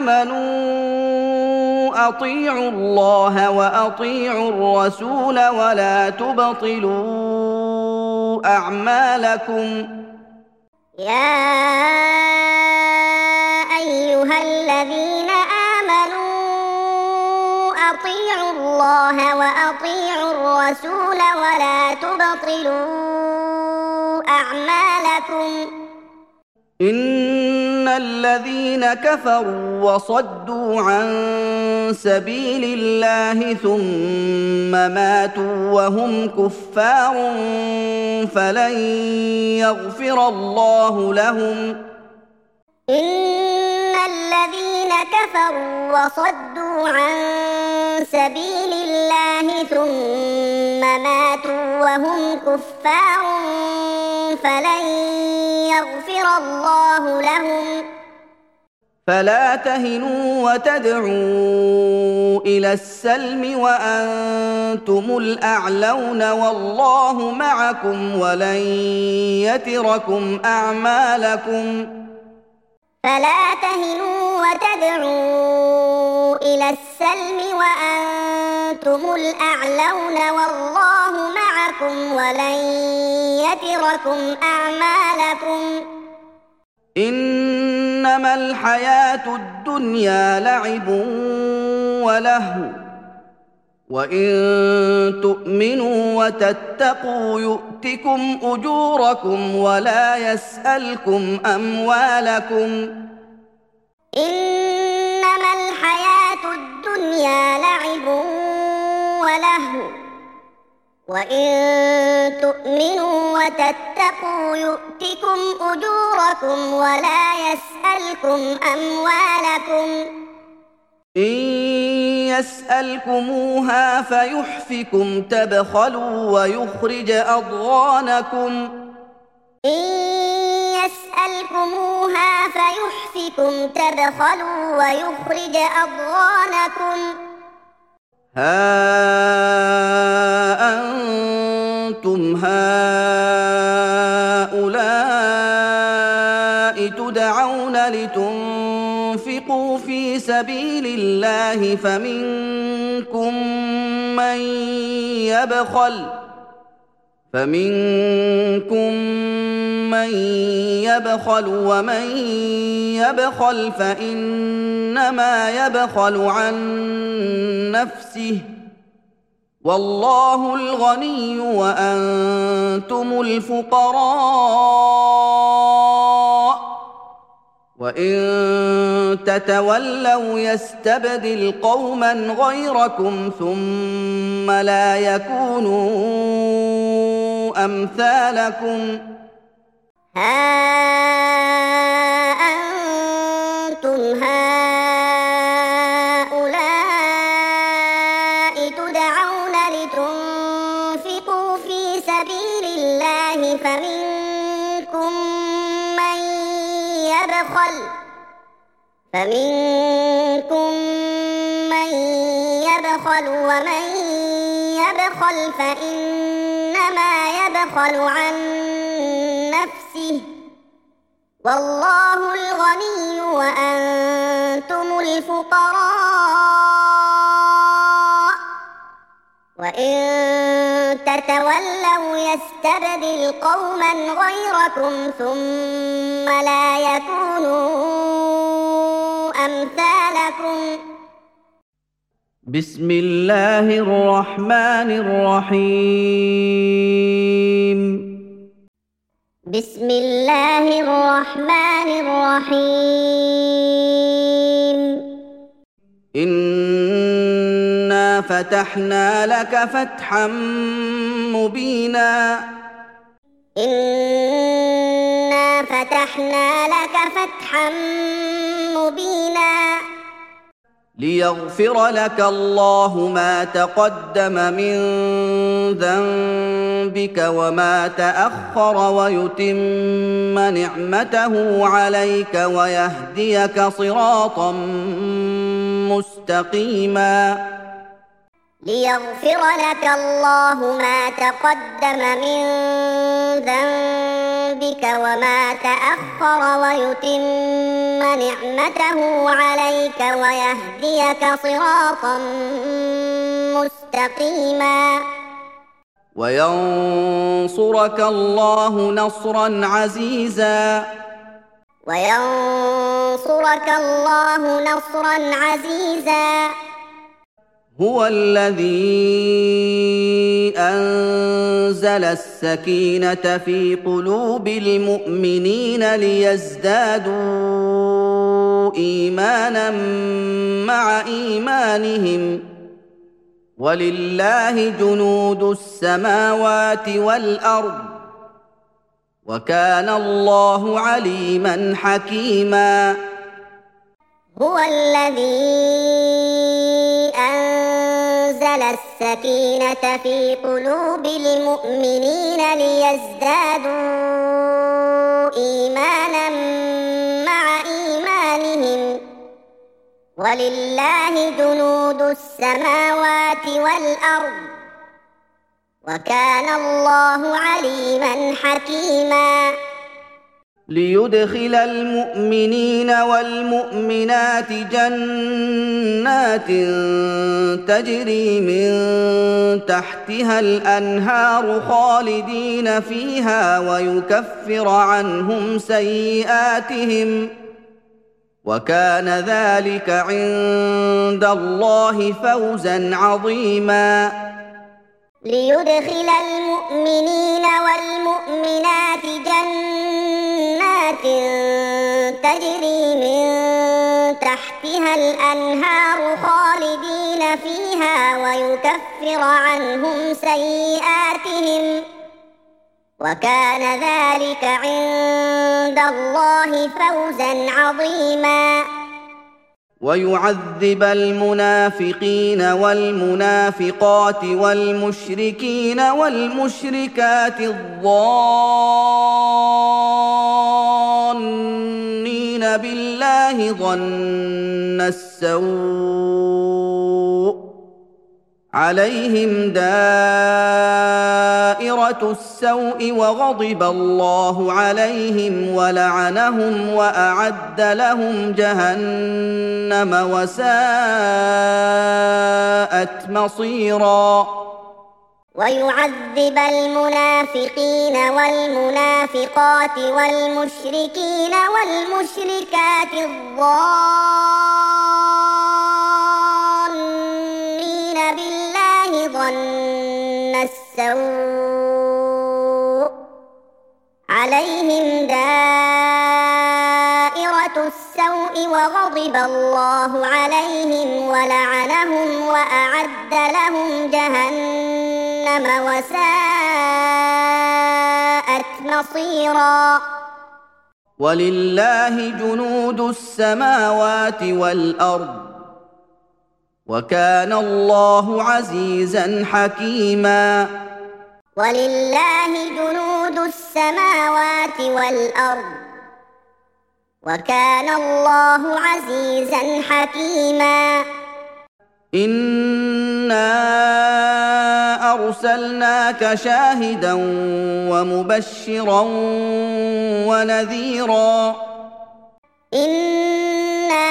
آمنوا أطيعوا الله وأطيعوا الرسول ولا تبطلوا أعمالكم. يا أيها الذين آمنوا أطيعوا الله وأطيعوا الرسول ولا تبطلوا أعمالكم. إن الذين كفروا وصدوا عن سبيل الله ثم ماتوا وهم كفار فلن يغفر الله لهم. إن الذين كفروا وصدوا عن سبيل الله ثم ماتوا وهم كفار فلن يغفر الله لهم. فلا تهنوا وتدعوا إلى السلم وأنتم الأعلون والله معكم ولن يتركم أعمالكم. فلا تهنوا وتدعوا إلى السلم وأنتم الأعلون والله معكم ولن يتركم أعمالكم. إنما الحياة الدنيا لعب ولهو وإن تؤمنوا وتتقوا يؤتكم أجوركم ولا يسألكم أموالكم. إنما الحياة الدنيا لعب ولهو وإن تؤمنوا وتتقوا يؤتكم أجوركم ولا يسألكم أموالكم. إن يسألكموها فيحفكم تبخلوا ويخرج أضغانكم. إن يسألكموها فيحفكم تبخلوا ويخرج أضغانكم. ها أنتم هؤلاء تدعون لتنفقوا في سبيل الله فمنكم من يبخل فمنكم من يبخل ومن يبخل فإنما يبخل عن نفسه والله الغني وأنتم الفقراء وإن تتولوا يستبدل قوما غيركم ثم لا يكونوا أمثالكم. ها أنتم هؤلاء تدعون لتنفقوا في سبيل الله فمنكم من يبخل فمنكم من يبخل ومن يبخل فإنما يبخل عن نفسه والله الغني وأنتم الفقراء وإن تتولوا يستبدل قوما غيركم ثم لا يكونوا أمثالكم. بسم الله الرحمن الرحيم. بسم الله الرحمن الرحيم. إنا فتحنا لك فتحا مبينا. إنا فتحنا لك فتحا مبينا. ليغفر لك الله ما تقدم من ذنبك وما تأخر ويتم نعمته عليك ويهديك صراطا مستقيما. ليغفر لك الله ما تقدم من ذنبك وما تأخر ويتم نعمته عليك ويهديك صراطا مستقيما. وينصرك الله نصرا عزيزا. وينصرك الله نصرا عزيزا. هو الذي أنزل السكينة في قلوب المؤمنين ليزدادوا إيمانا مع إيمانهم ولله جنود السماوات والأرض وكان الله عليما حكيما. هو الذي أنزل السكينة في قلوب المؤمنين ليزدادوا إيمانا مع إيمانهم ولله جنود السماوات والأرض وكان الله عليما حكيما. ليدخل المؤمنين والمؤمنات جنات تجري من تحتها الأنهار خالدين فيها ويكفر عنهم سيئاتهم وكان ذلك عند الله فوزا عظيما. ليدخل المؤمنين والمؤمنات جنات تجري من تحتها الأنهار خالدين فيها ويكفر عنهم سيئاتهم وكان ذلك عند الله فوزا عظيما. ويعذب المنافقين والمنافقات والمشركين والمشركات الظانين بالله ظن السوء عليهم دائرة السوء وغضب الله عليهم ولعنهم وأعد لهم جهنم وساءت مصيرا. ويعذب المنافقين والمنافقات والمشركين والمشركات الظانين بالله ظن السوء عليهم دائرة السوء وغضب الله عليهم ولعنهم وأعد لهم جهنم وساءت مصيرا. ولله جنود السماوات والأرض وكان الله عزيزا حكيما. ولله جنود السماوات والأرض وكان الله عزيزا حكيما. إنا أرسلناك شاهدا ومبشرا ونذيرا. إنا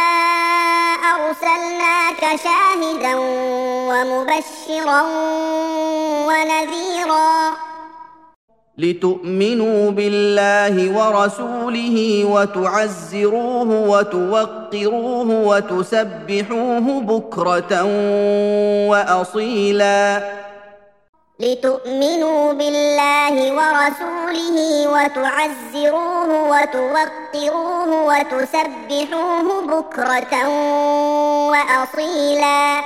أرسلناك شاهدا ومبشرا ونذيرا. لتؤمنوا بالله ورسوله وتعزروه وتوقروه وتسبحوه بكرة وأصيلا لتؤمنوا بالله ورسوله وتعزروه وتوقروه وتسبحوه بكرة وأصيلا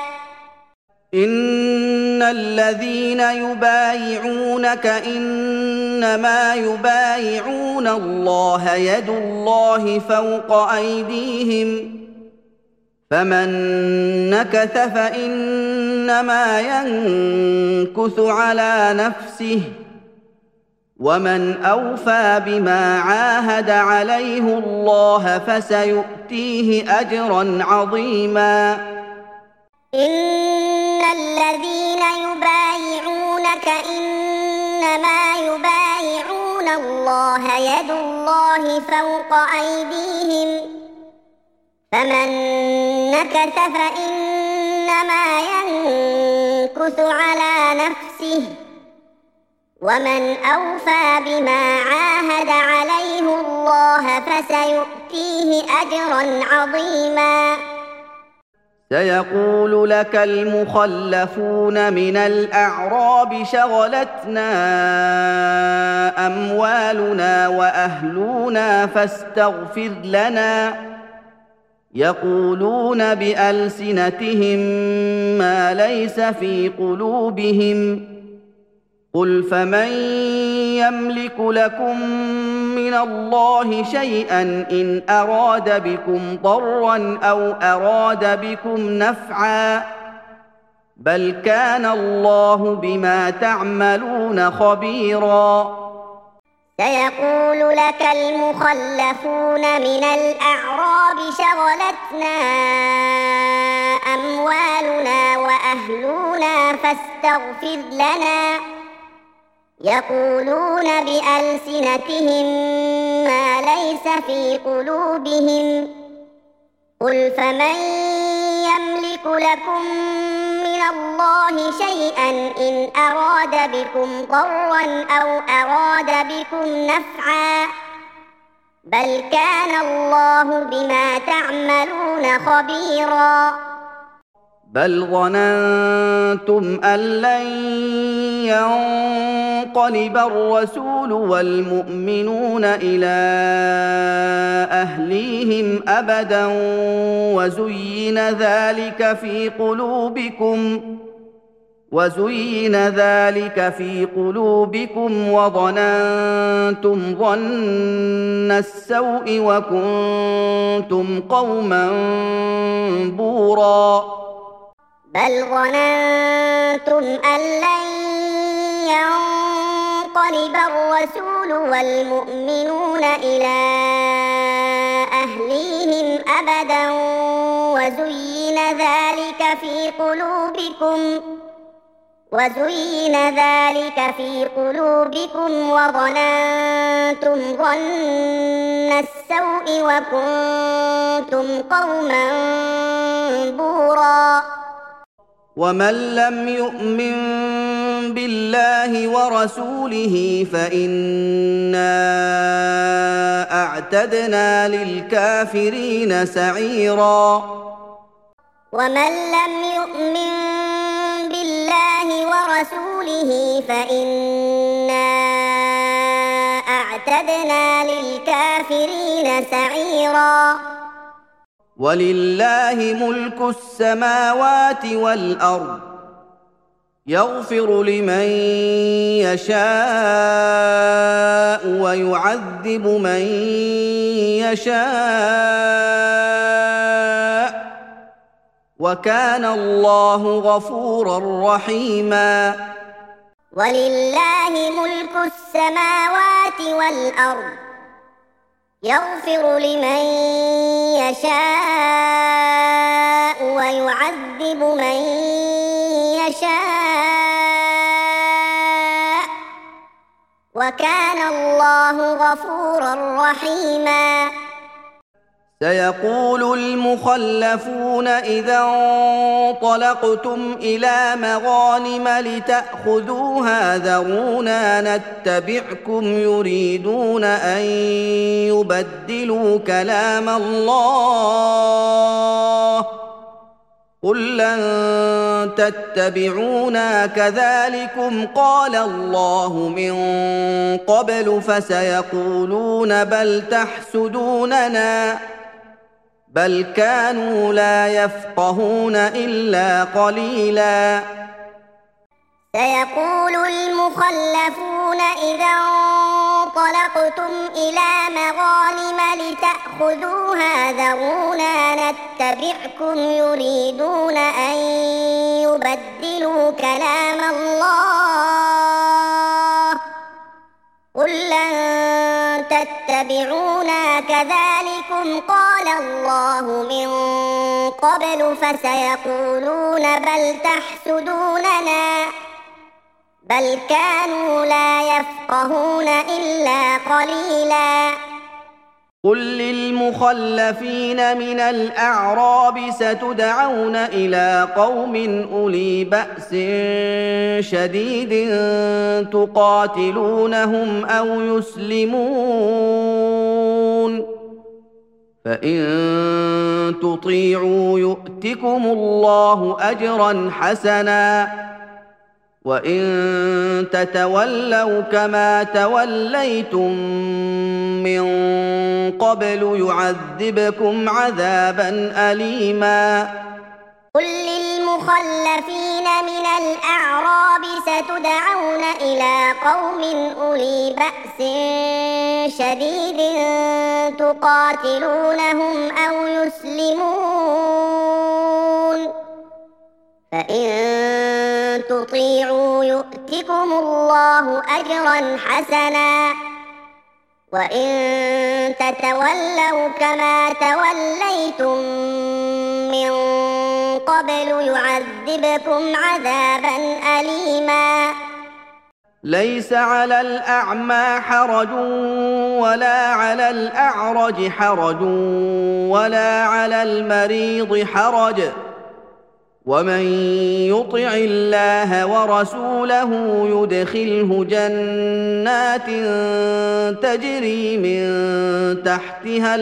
إن الذين يبايعونك إنما يبايعون الله يد الله فوق أيديهم فمن نكث فإنما ينكث على نفسه ومن أوفى بما عاهد عليه الله فسيؤتيه أجرا عظيما إن الذين يبايعونك إنما يبايعون الله يد الله فوق أيديهم فمن نكث فإنما ينكث على نفسه ومن أوفى بما عاهد عليه الله فسيؤتيه أجرا عظيما سيقول لك المخلفون من الأعراب شغلتنا أموالنا وأهلنا فاستغفر لنا يقولون بألسنتهم ما ليس في قلوبهم قل فمن يملك لكم من الله شيئا إن أراد بكم ضرا أو أراد بكم نفعا بل كان الله بما تعملون خبيرا سيقول لك المخلفون من الأعراب شغلتنا أموالنا وأهلنا فاستغفر لنا يقولون بألسنتهم ما ليس في قلوبهم قل فمن يملك لكم من الله شيئا إن أراد بكم ضرا أو أراد بكم نفعا بل كان الله بما تعملون خبيرا بل ظننتم أن لن ينقلب الرسول والمؤمنون إلى أهليهم أبدا وزين ذلك في قلوبكم وزين ذلك في قلوبكم وظننتم ظن السوء وكنتم قوما بورا بل ظننتم أن لن ينقلب الرسول والمؤمنون إلى أهليهم أبدا وزين ذلك في قلوبكم وزين ذلك في قلوبكم وظننتم ظن السوء وكنتم قوما بورا ومن لم يؤمن بالله ورسوله فإنا أعتدنا للكافرين سعيرا ومن لم يؤمن بالله ورسوله فإنا أعتدنا للكافرين سعيرا ولله ملك السماوات والأرض يغفر لمن يشاء ويعذب من يشاء وكان الله غفورا رحيما ولله ملك السماوات والأرض يغفر لمن يشاء ويعذب من يشاء وكان الله غفورا رحيما سيقول المخلفون إذا انطلقتم إلى مغانم لتأخذوها ذرونا نتبعكم يريدون أن يبدلوا كلام الله قل لن تتبعونا كذلكم قال الله من قبل فسيقولون بل تحسدوننا بل كانوا لا يفقهون إلا قليلا سيقول المخلفون إذا انطلقتم إلى مغانم لتأخذوها ذرونا نتبعكم يريدون أن يبدلوا كلام الله قل لن تتبعونا كذلكم قال الله من قبل فسيقولون بل تحسدوننا بل كانوا لا يفقهون إلا قليلا قل للمخلفين من الأعراب ستدعون إلى قوم أولي بأس شديد تقاتلونهم أو يسلمون فإن تطيعوا يؤتكم الله أجرا حسنا وإن تتولوا كما توليتم من قبل يعذبكم عذابا أليما قل للمخلفين من الأعراب ستدعون إلى قوم أولي بأس شديد تقاتلونهم أو يسلمون فإن تطيعوا يؤتكم الله أجرا حسنا وإن تتولوا كما توليتم من قبل يعذبكم عذابا أليما ليس على الأعمى حرج ولا على الأعرج حرج ولا على المريض حرج ومن يطع الله ورسوله يدخله جنات تجري من تحتها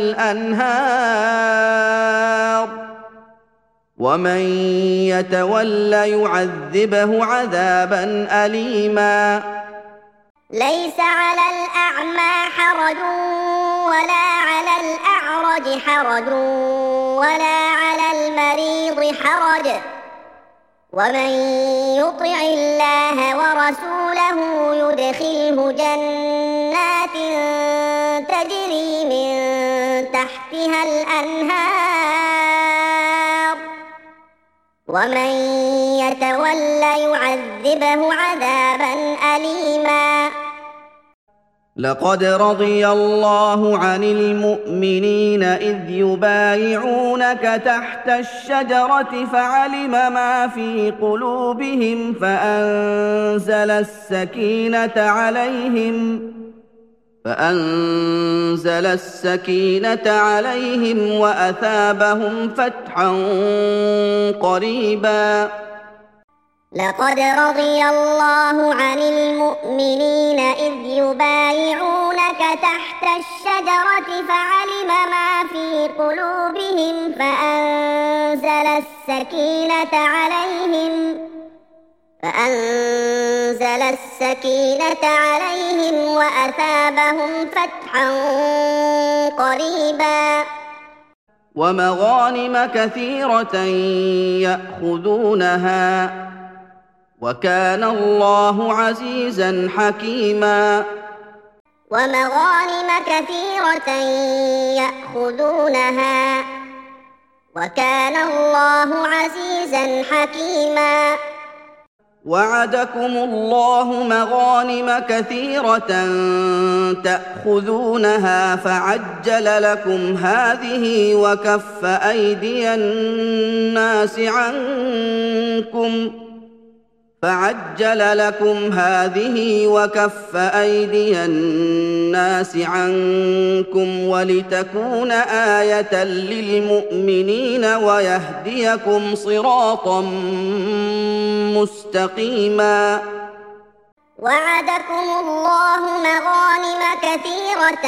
الأنهار ومن يتول يعذبه عذابا أليما ليس على الأعمى حرج ولا على الأعرج حرج ولا على المريض حرج ومن يطع الله ورسوله يدخله جنات تجري من تحتها الأنهار ومن يتول يعذبه عذابا أليما لقد رضي الله عن المؤمنين إذ يبايعونك تحت الشجرة فعلم ما في قلوبهم فأنزل السكينة عليهم فأنزل السكينة عليهم وأثابهم فتحا قريبا لقد رضي الله عن المؤمنين إذ يبايعونك تحت الشجرة فعلم ما في قلوبهم فأنزل السكينة عليهم فأنزل السكينة عليهم وأثابهم فتحا قريبا ومغانم كثيرة يأخذونها وكان الله عزيزا حكيما ومغانم كثيرة يأخذونها وكان الله عزيزا حكيما وعدكم الله مغانم كثيرة تأخذونها فعجل لكم هذه وكف أيدي الناس عنكم فعجل لكم هذه وكف أيدي الناس عنكم ولتكون آية للمؤمنين ويهديكم صراطا مستقيما. وعدكم الله مغانم كثيرة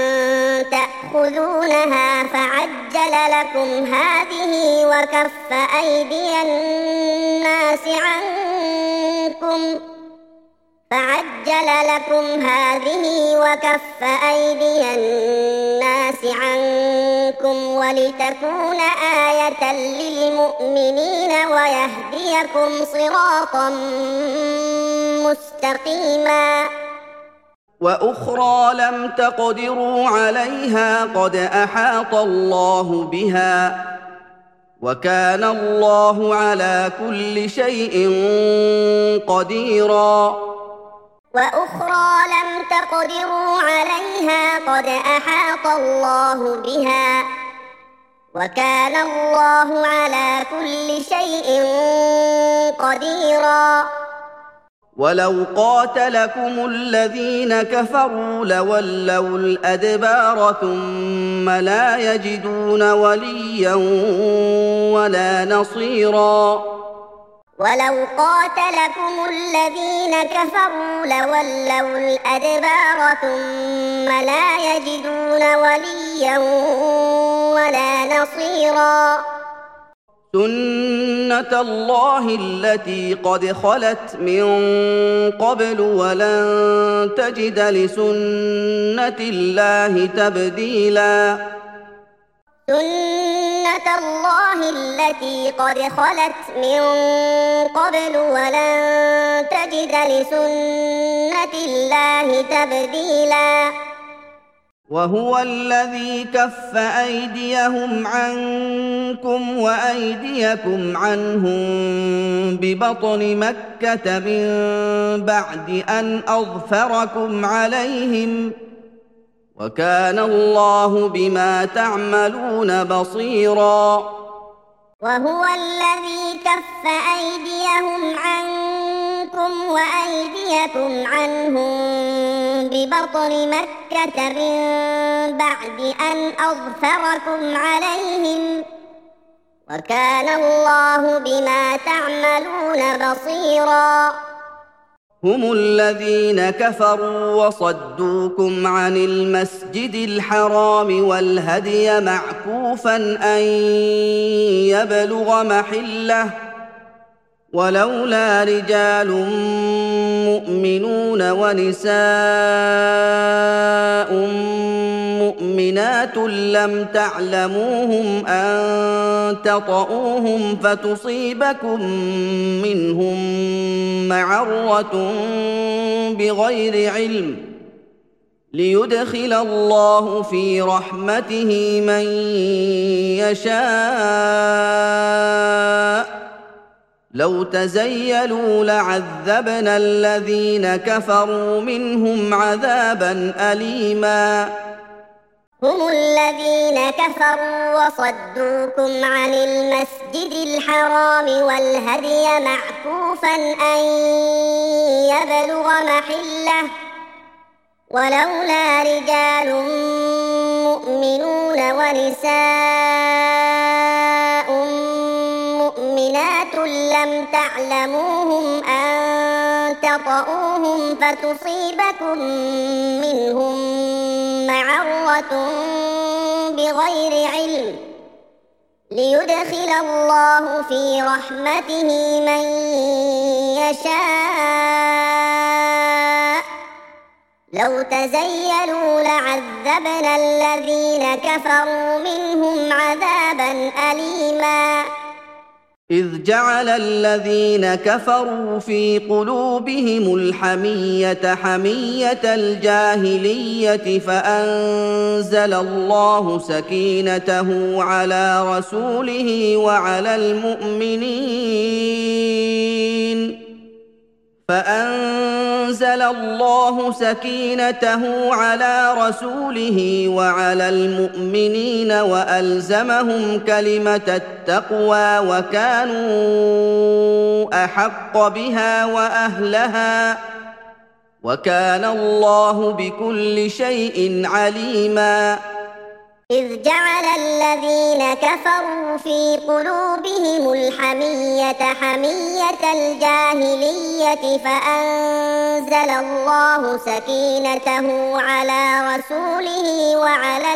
تأخذونها فعجل لكم هذه وكف أيدي الناس عنكم فعجل لكم هذه وكف أيدي الناس عنكم ولتكون آية للمؤمنين ويهديكم صراطا مستقيما. وأخرى لم تقدروا عليها قد أحاط الله بها وكان الله على كل شيء قديرا. وأخرى لم تقدروا عليها قد أحاط الله بها وكان الله على كل شيء قديرا. ولو قاتلكم الذين كفروا لولوا الأدبار ثم لا يجدون وليا ولا نصيرا. ولو قاتلكم الذين كفروا لولوا الأدبار ثم لا يجدون وليا ولا نصيرا. سنة الله التي قد خلت من قبل ولن تجد لسنة الله تبديلا. سنة الله التي قد خلت من قبل ولن تجد لسنة الله تبديلا. وهو الذي كف أيديهم عنكم وأيديكم عنهم ببطن مكة من بعد أن أظفركم عليهم وكان الله بما تعملون بصيرا. وهو الذي كف أيديهم عنكم وأيديكم عنهم ببطن مكة من بعد أن أظفركم عليهم وكان الله بما تعملون بصيرا. هم الذين كفروا وصدوكم عن المسجد الحرام والهدي معكوفا أن يبلغ محله ولولا رجال مؤمنون ونساء مؤمنات لم تعلموهم أن تطؤوهم فتصيبكم منهم معرة بغير علم ليدخل الله في رحمته من يشاء. لو تزيلوا لعذبنا الذين كفروا منهم عذابا أليما. هم الذين كفروا وصدوكم عن المسجد الحرام والهدي معكوفا أن يبلغ محله ولولا رجال مؤمنون ونساء مؤمنات لم تعلموهم أن تطؤوهم فتصيبكم منهم معرة بغير علم ليدخل الله في رحمته من يشاء. لو تزيلوا لعذبنا الذين كفروا منهم عذابا أليما. إذ جعل الذين كفروا في قلوبهم الحمية حمية الجاهلية فأنزل الله سكينته على رسوله وعلى المؤمنين فأنزل الله سكينته على رسوله وعلى المؤمنين وألزمهم كلمة التقوى وكانوا أحق بها وأهلها وكان الله بكل شيء عليما. إذ جعل الذين كفروا في قلوبهم الحمية حمية الجاهلية فأنزل الله سكينته على رسوله وعلى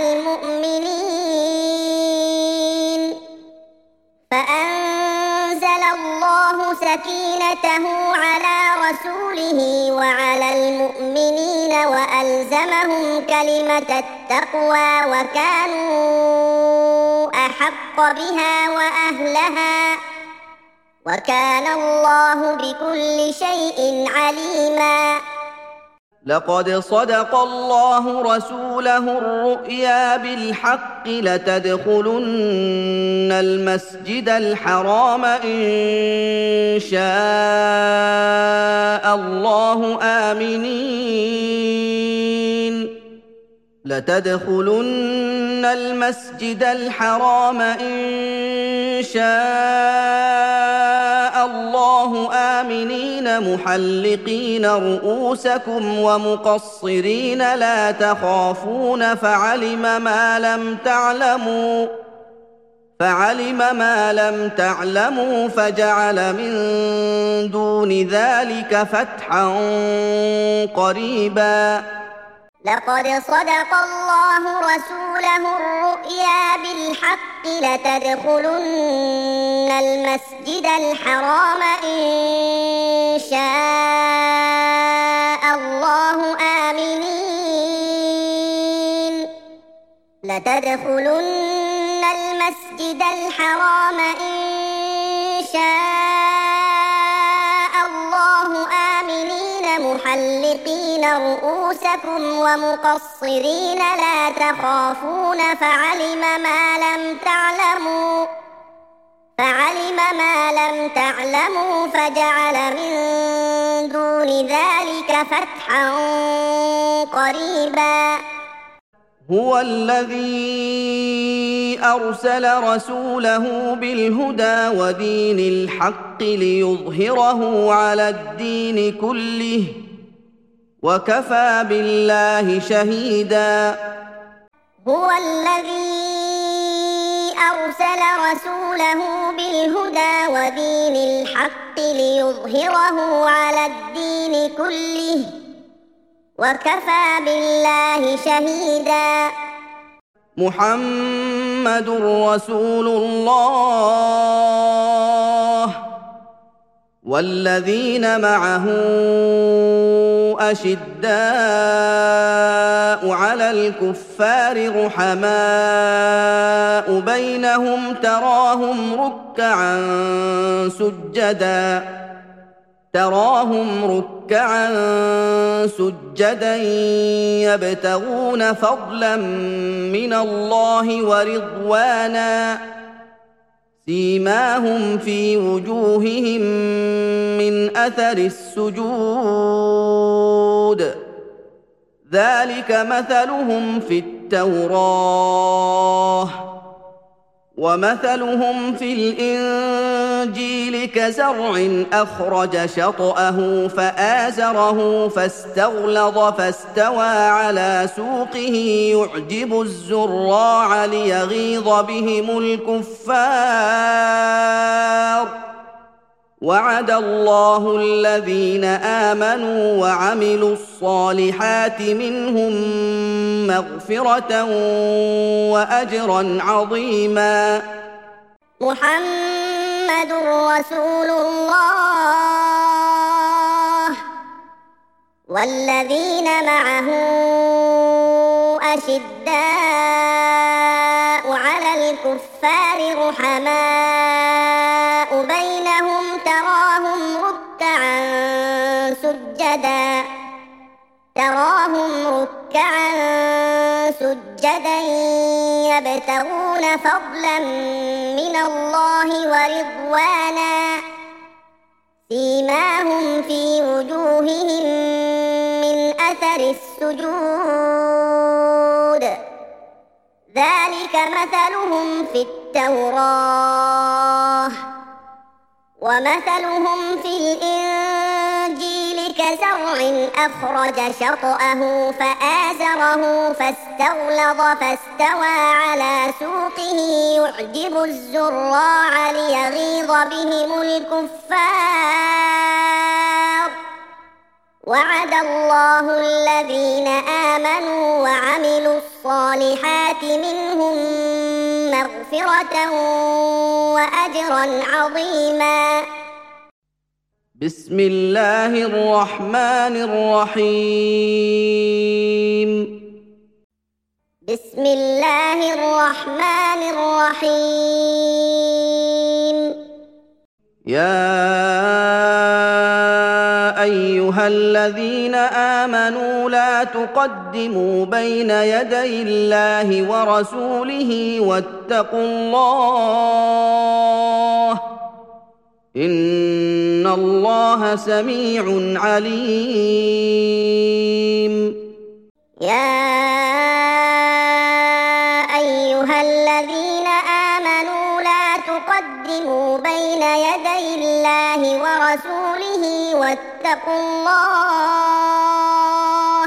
المؤمنين فأنزل الله سكينته على رسوله وعلى المؤمنين وألزمهم كلمة التقوى وكانوا أحق بها وأهلها وكان الله بكل شيء عليما. لقد صدق الله رسوله الرؤيا بالحق لتدخلن المسجد الحرام إن شاء الله آمنين لتدخلن المسجد الحرام إن شاء الله آمنين محلقين رؤوسكم ومقصرين لا تخافون فعلم ما لم تعلموا فعلم ما لم تعلموا فجعل من دون ذلك فتحا قريبا. لقد صدق الله رسوله الرؤيا بالحق لتدخلن المسجد الحرام إن شاء الله آمنين لتدخلن المسجد الحرام إن شاء الله آمنين محلقين رؤوسكم ومقصرين لا تخافون فعلم ما لم تعلموا فعلم ما لم تعلموا فجعل من دون ذلك فتحا قريبا. هو الذي أرسل رسوله بالهدى ودين الحق ليظهره على الدين كله وكفى بالله شهيدا. هو الذي أرسل رسوله بالهدى ودين الحق ليظهره على الدين كله وكفى بالله شهيدا. محمد رسول الله والذين معه أشداء على الكفار رحماء بينهم تراهم ركعا سجدا تراهم ركعا سجدا يبتغون فضلا من الله ورضوانا سيماهم في وجوههم من أثر السجود ذلك مثلهم في التوراة ومثلهم في الإنجيل كزرع أخرج شطأه فآزره فاستغلظ فاستوى على سوقه يعجب الزراع ليغيظ بهم الكفار وعد الله الذين آمنوا وعملوا الصالحات منهم مغفرة وأجرا عظيما. محمد رسول الله والذين معه أشداء على الكفار رحماء بينهم تراهم ركعا سجدا تراهم ركعا سجدا يبتغون فضلا من الله ورضوانا سيماهم في وجوههم من أثر السجود ذلك مثلهم في التوراة ومثلهم في الإنجيل كزرع أخرج شطأه فآزره فاستغلظ فاستوى على سوقه يعجب الزراع ليغيظ بهم الكفار وعد الله الذين آمنوا وعملوا الصالحات منهم مغفرة وأجرا عظيما. بسم الله الرحمن الرحيم. بسم الله الرحمن الرحيم. يا أيها الذين آمنوا لا تقدموا بين يدي الله ورسوله واتقوا الله إن الله سميع عليم. يا أيها الذين آمنوا لا تقدموا بين يدي الله ورسوله واتقوا الله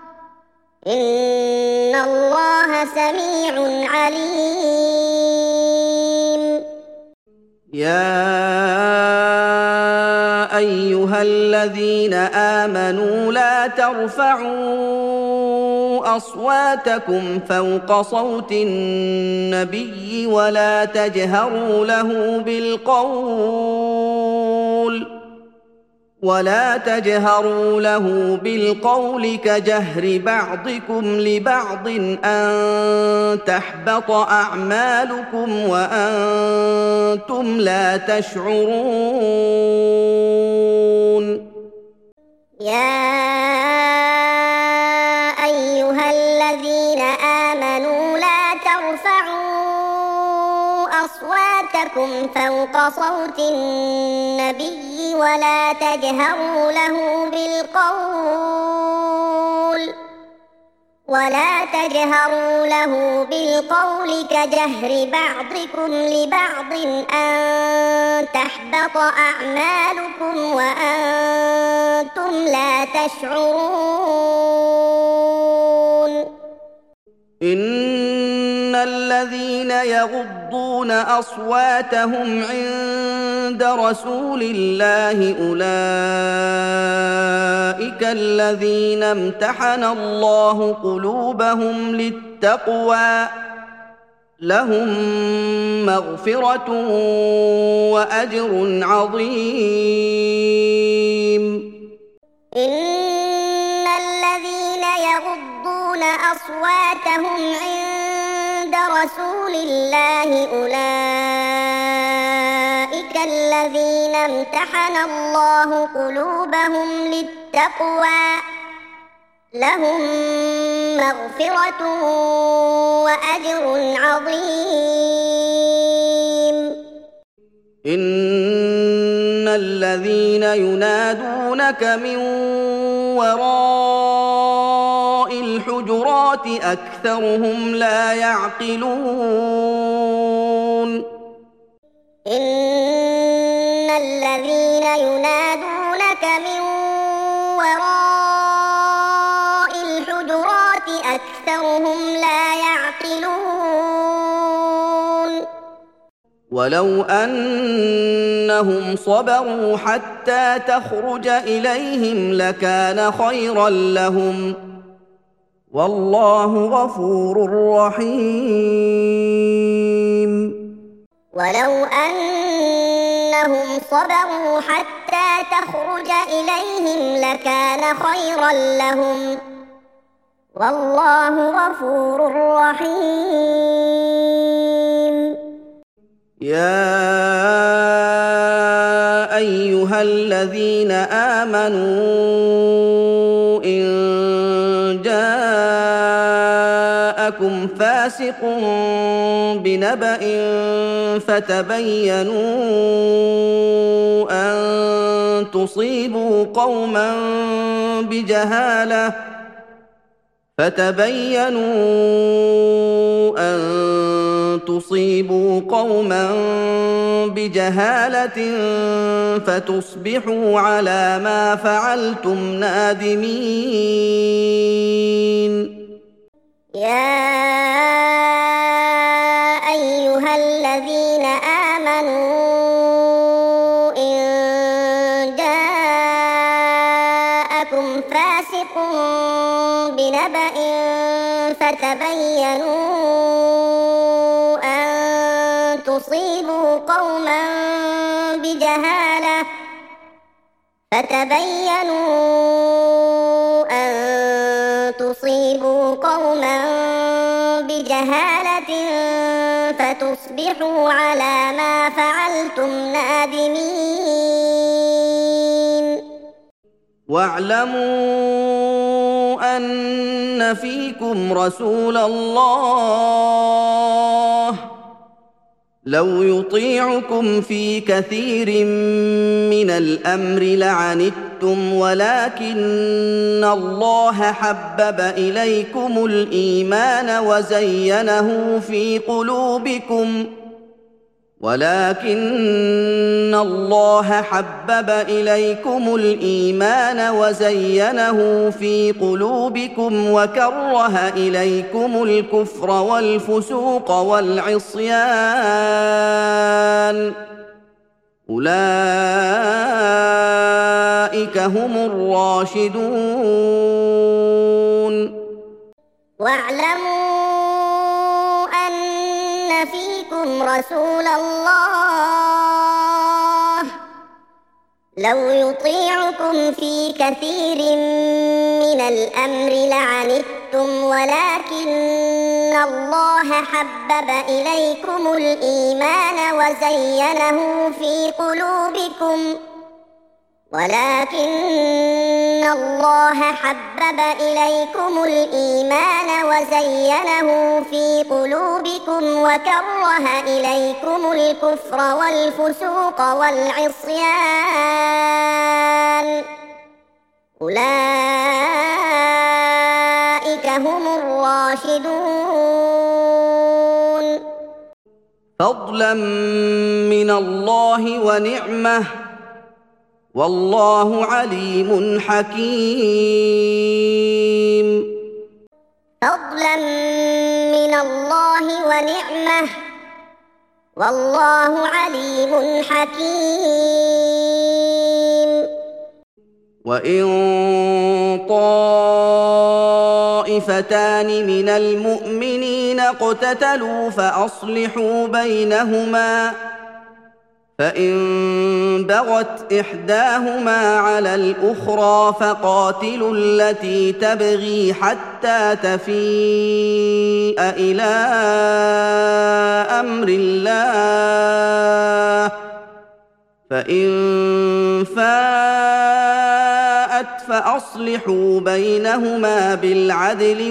إن الله سميع عليم. يا أيها الذين آمنوا لا ترفعوا أصواتكم فوق صوت النبي ولا تجهروا له بالقول ولا تجهروا له بالقول كجهر بعضكم لبعض أن تحبط أعمالكم وأنتم لا تشعرون. يا أيها الذين آمنوا لا ترفعوا أصواتكم فوق صوت النبي ولا تجهروا له بالقول ولا تجهروا له بالقول كجهر بعضكم لبعض أن تحبط أعمالكم وأنتم لا تشعرون. إن الذين يغضون أصواتهم عند رسول الله أولئك الذين امتحن الله قلوبهم للتقوى لهم مغفرة وأجر عظيم. إن الذين يغضون أصواتهم عند رسول الله أولئك الذين امتحن الله قلوبهم للتقوى لهم مغفرة وأجر عظيم. إن الذين ينادونك من وراء الحجرات أكثرهم لا يعقلون. إن الذين ينادونك من وراء الحجرات أكثرهم لا يعقلون. ولو أنهم صبروا حتى تخرج إليهم لكان خيرا لهم والله غفور رحيم. ولو أنهم صبروا حتى تخرج إليهم لكان خيرا لهم والله غفور رحيم. يا أيها الذين آمنوا إن جاءكم فاسق بنبأ فتبينوا أن تصيبوا قوما بجهالة فتبينوا أن تصيبوا قوما بجهالة فتصبحوا على ما فعلتم نادمين. يا أيها الذين آمنوا إن جاءكم فاسق بنبأ فتبينوا أن تصيبوا قوما بجهالة فتبينوا أن تصيبوا قوما بجهالة فتصبحوا على ما فعلتم نادمين. واعلموا أن فيكم رسول الله لو يطيعكم في كثير من الأمر لعنتم ولكن الله حبب إليكم الإيمان وزينه في قلوبكم ولكن الله حبب إليكم الإيمان وزينه في قلوبكم وكره إليكم الكفر والفسوق والعصيان أولئك هم الراشدون. واعلموا أن فيكم رسول الله لو يطيعكم في كثير من الأمر لعنتم ولكن الله حبب إليكم الإيمان وزينه في قلوبكم ولكن الله حبب إليكم الإيمان وزينه في قلوبكم وكره إليكم الكفر والفسوق والعصيان أولئك هم الراشدون. فضلا من الله ونعمه والله عليم حكيم. فضلا من الله ونعمه والله عليم حكيم. وإن طائفتان من المؤمنين اقتتلوا فأصلحوا بينهما فإن بغت إحداهما على الأخرى فقاتلوا التي تبغي حتى تفيء إلى أمر الله فإن فاءت فأصلحوا بينهما بالعدل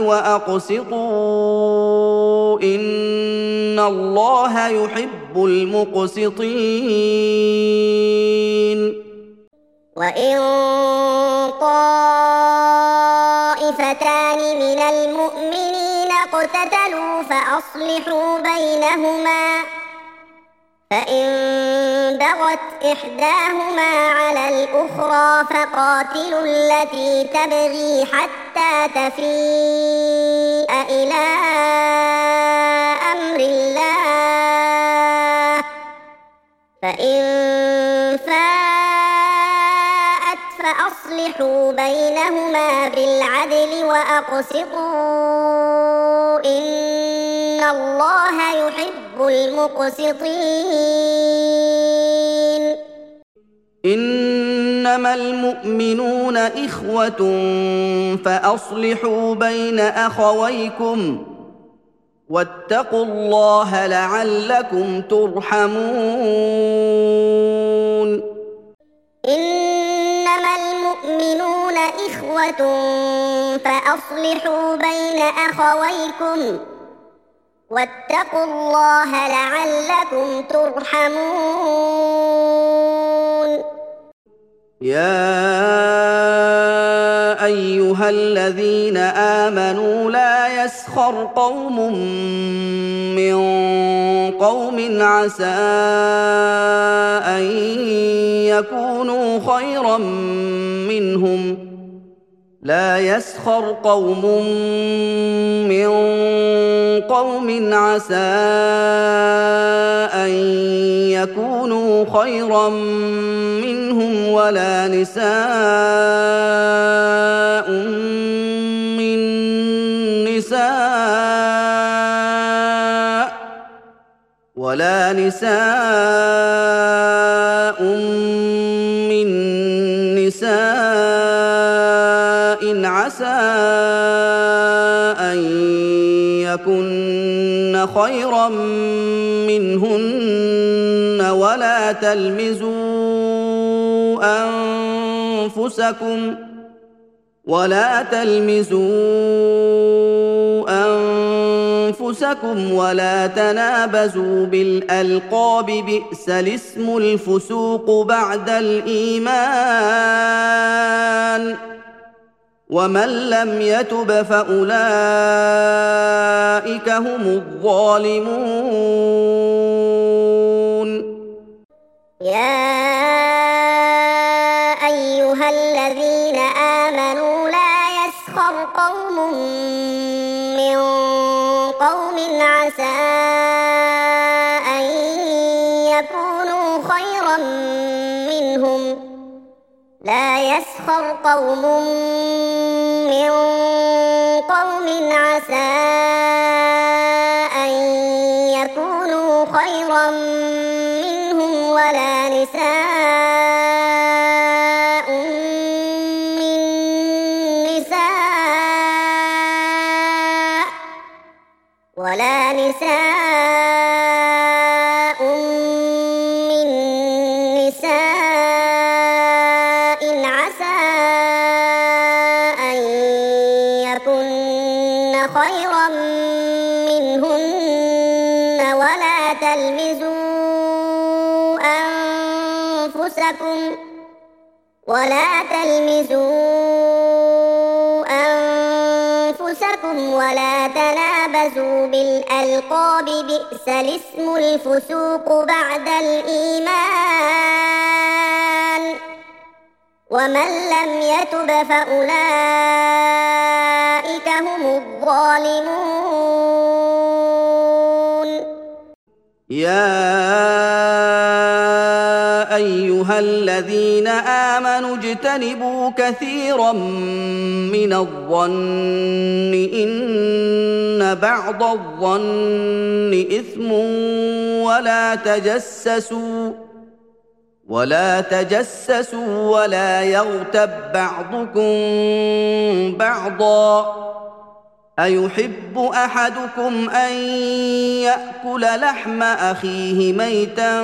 وأقسطوا إن الله يحب المقسطين. وإن طائفتان من المؤمنين اقتتلوا فأصلحوا بينهما فإن بغت إحداهما على الأخرى فقاتلوا التي تبغي حتى تفيء إلى أمر الله فإن فاءت فأصلحوا بينهما بالعدل وأقسطوا إن الله يحب المقسطين. إنما المؤمنون إخوة فأصلحوا بين أخويكم واتقوا الله لعلكم ترحمون. إنما المؤمنون إخوة فأصلحوا بين أخويكم واتقوا الله لعلكم ترحمون. يا أيها الذين آمنوا لا يسخر قوم من قوم عسى أن يكونوا خيرا منهم لا يسخر قوم من قوم عسى أن يكونوا خيرا منهم ولا نساء من نساء ولا نساء من نساء عسى أن يكن خيرا منهن ولا تلمزوا أنفسكم ولا تلمزوا أنفسكم ولا تنابزوا بالألقاب بئس الاسم الفسوق بعد الإيمان ومن لم يتب فأولئك هم الظالمون. يا أيها الذين آمنوا لا يسخر قوم من قوم عسى أن يكونوا خيرا منهم لا يسخر قوم من قوم عسى أن يكونوا خيرا منهم ولا نساء من نساء ولا نساء من نساء عسى أن يكن خيرا منهن ولا تلمزوا أنفسكم ولا تلمزوا أنفسكم ولا تنابزوا بالألقاب بئس الاسم الفسوق بعد الإيمان ومن لم يتب فأولئك هم الظالمون. يا أيها الذين آمنوا اجتنبوا كثيرا من الظن إن بعض الظن إثم ولا تجسسوا ولا تجسسوا ولا يغتب بعضكم بعضا أيحب أحدكم أن يأكل لحم أخيه ميتا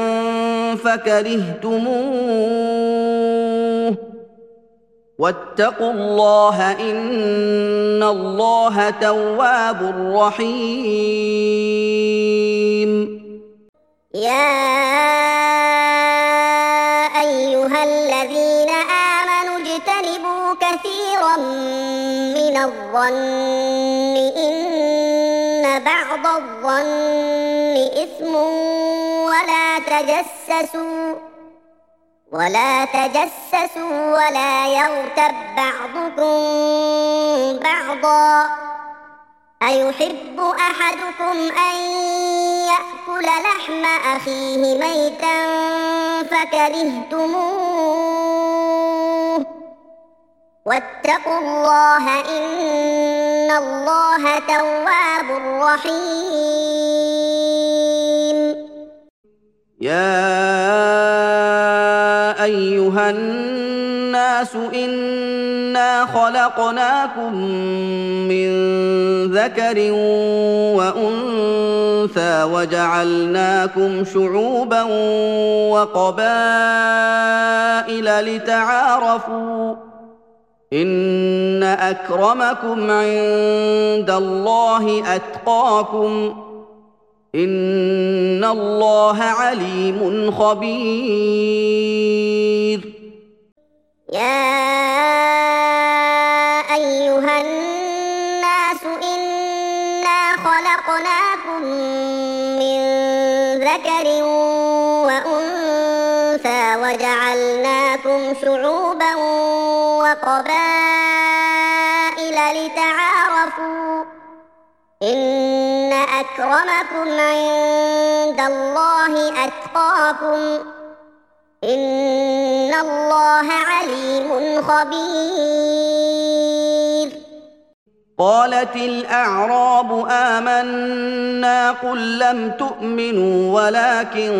فكرهتموه واتقوا الله إن الله تواب رحيم. يا أيها الذين آمنوا اجتنبوا كثيرا من الظن إن بعض الظن إثم ولا تجسسوا ولا تجسسوا ولا يغتب بعضكم بعضا أيحب أحدكم أن يأكل لحم أخيه ميتا فكرهتموه واتقوا الله إن الله تواب رحيم. يا أيها الناس إنا خلقناكم من ذكر وأنثى وجعلناكم شعوبا وقبائل لتعارفوا إن أكرمكم عند الله أتقاكم إن الله عليم خبير. يا أيها الناس إنا خلقناكم من ذكر وأنثى وجعلناكم شعوبا وقبائل لتعارفوا إن أكرمكم عند الله أتقاكم إن الله عليم خبير. قالت الأعراب آمنا قل لم تؤمنوا ولكن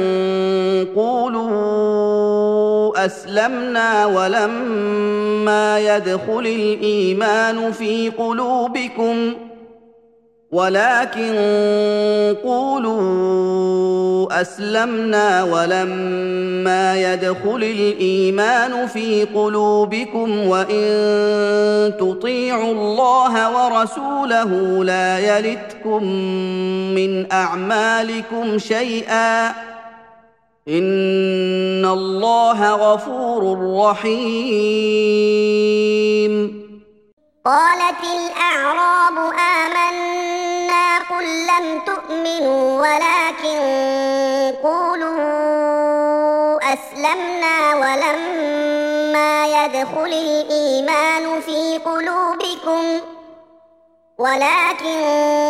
قولوا أسلمنا ولما يدخل الإيمان في قلوبكم ولكن قولوا أسلمنا ولما يدخل الإيمان في قلوبكم وإن تطيعوا الله ورسوله لا يلتكم من أعمالكم شيئا إن الله غفور رحيم. قالت الأعراب آمنا قل لم تؤمنوا ولكن قولوا أسلمنا ولما يدخل الإيمان في قلوبكم ولكن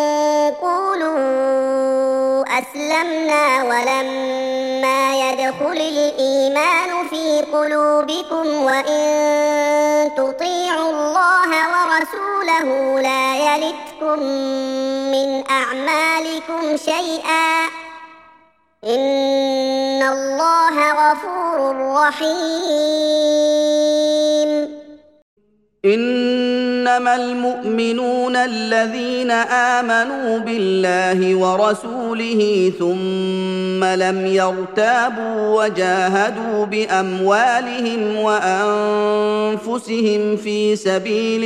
قولوا أسلمنا ولما يدخل الإيمان في قلوبكم وإن تطيعوا الله ورسوله لا يلتكم من أعمالكم شيئا إن الله غفور رحيم. إنما المؤمنون الذين آمنوا بالله ورسوله ثم لم يرتابوا وجاهدوا بأموالهم وأنفسهم في سبيل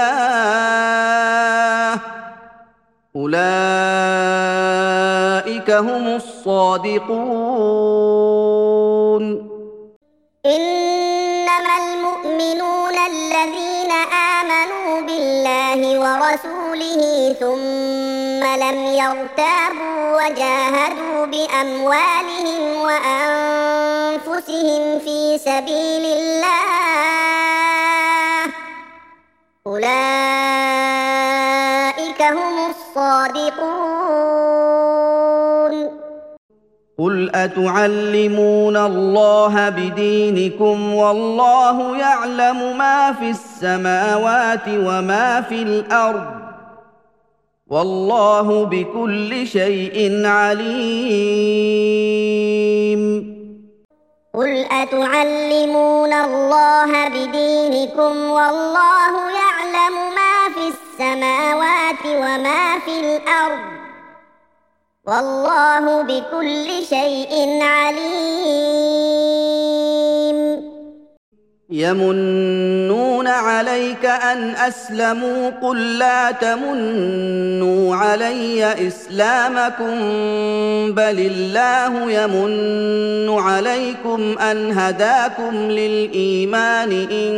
الله أولئك هم الصادقون. إنما المؤمنون الذين آمنوا بالله ورسوله ثم لم يرتابوا وجاهدوا بأموالهم وأنفسهم في سبيل الله أولئك هم الصادقون. قل أتعلمون الله بدينكم والله يعلم ما في السماوات وما في الأرض والله بكل شيء عليم. قل أتعلمون الله بدينكم والله يعلم ما في السماوات وما في الأرض والله بكل شيء عليم. يمنون عليك أن أسلموا قل لا تمنوا علي إسلامكم بل الله يمن عليكم أن هداكم للإيمان إن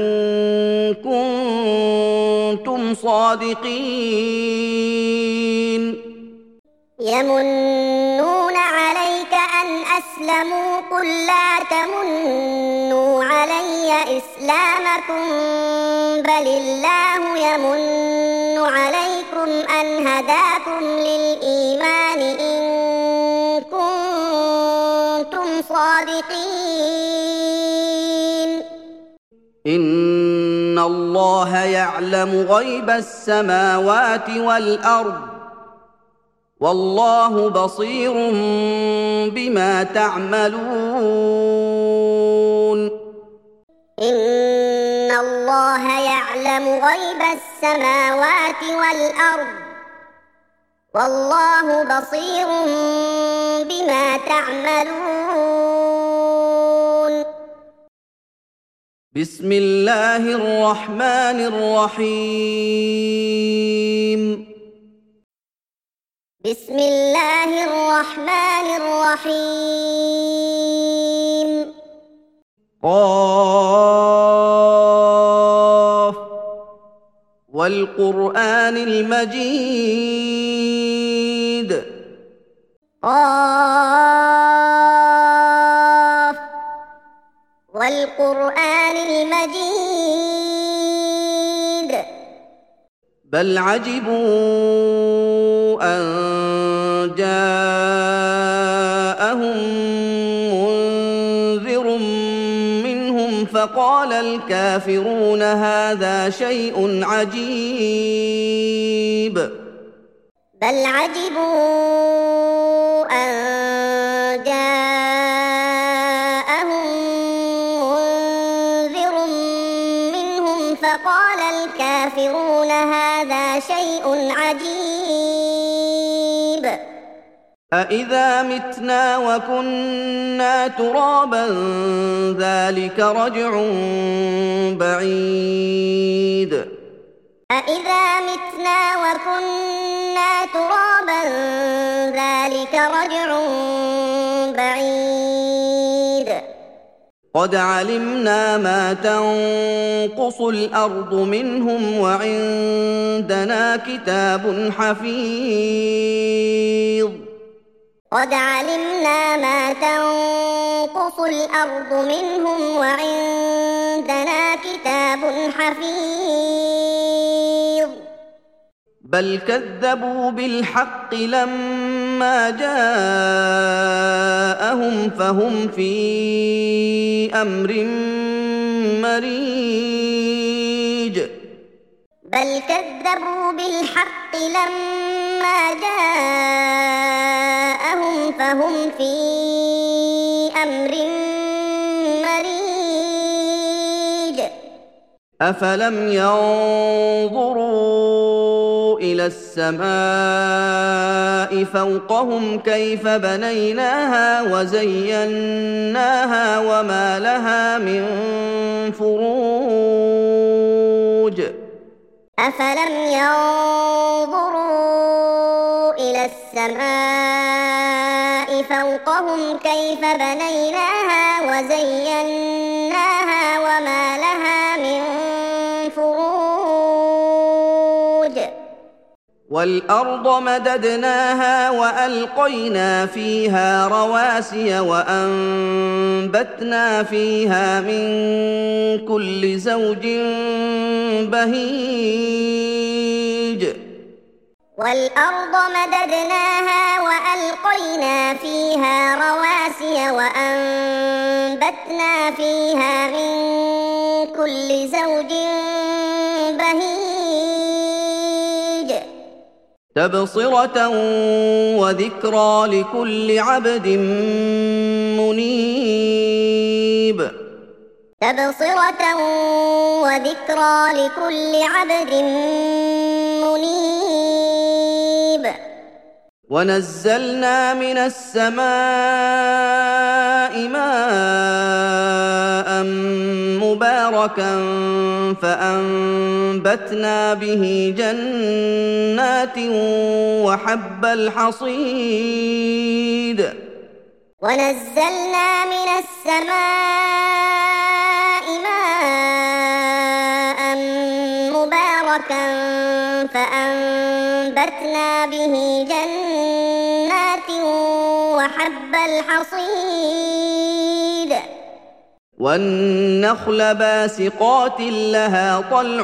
كنتم صادقين. يمنون عليك أن أسلموا قل لا تمنوا علي إسلامكم بل الله يمن عليكم أن هداكم للإيمان إن كنتم صادقين. إن الله يعلم غيب السماوات والأرض والله بصير بما تعملون. إن الله يعلم غيب السماوات والأرض والله بصير بما تعملون. بسم الله الرحمن الرحيم. بسم الله الرحمن الرحيم. قاف والقرآن المجيد قاف والقرآن المجيد بل عجبوا أن جاءهم منذر منهم فقال الكافرون هذا شيء عجيب بل عجبوا أن جاءهم منذر منهم فقال الكافرون هذا شيء عجيب أإذا متنا وكنا ترابا ذلك رجع بعيد أإذا متنا وكنا ترابا ذلك رجع بعيد قد علمنا ما تنقص الأرض منهم وعندنا كتاب حفيظ قد علمنا ما تنقص الأرض منهم وعندنا كتاب حفيظ بل كذبوا بالحق لما جاءهم فهم في أمر مريج بل كذبوا بالحق لما جاءهم فهم في أمر مريج أفلم ينظروا إلى السماء فوقهم كيف بنيناها وزيناها وما لها من فروج أفلم ينظروا إلى السماء فوقهم كيف بنيناها وزيناها وما لها من فروج والأرض مددناها وألقينا فيها رواسي وأنبتنا فيها من كل زوج بهيج والأرض مددناها وألقينا فيها رواسي وأنبتنا فيها من كل زوج بهيج تبصرة وذكرى لكل عبد منيب تبصرة وذكرى لكل عبد منيب ونزلنا من السماء ماء مباركا فأنبتنا به جنات وحب الحصيد ونزلنا من السماء ماء مباركا فأنبتنا به جنات وحب الحصيد والنخل باسقات لها طلع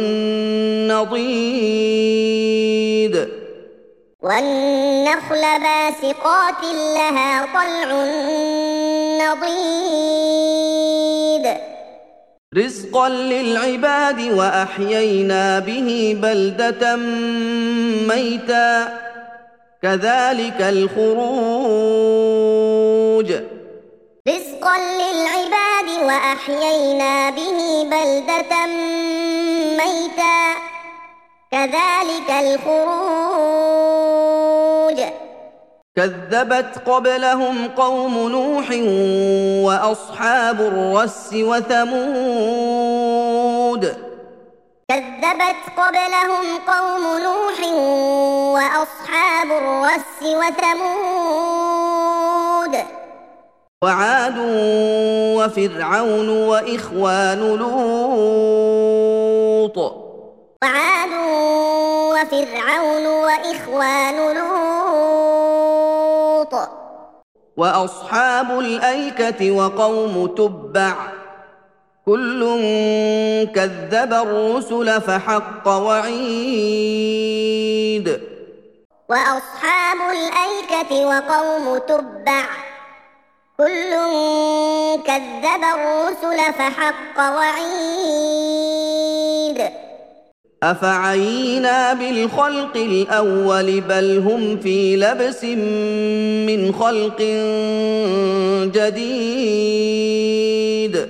نضيد والنخل باسقات لها طلع نضيد رزقا للعباد وأحيينا به بلدة ميتا كذلك الخروج رزقا للعباد وأحيينا به بلدة ميتا كذلك الخروج كذبت قبلهم قوم نوح وأصحاب الرس وثمود كذبت قبلهم قوم نوح وأصحاب الرس وثمود وعاد وفرعون وإخوان لوط وعاد وفرعون وإخوان لوط وأصحاب الأيكة وقوم تبع كل كذب الرسل فحق وعيد وأصحاب الأيكة وقوم تبع كل كذب الرسل فحق وعيد أفعينا بالخلق الأول بل هم في لبس من خلق جديد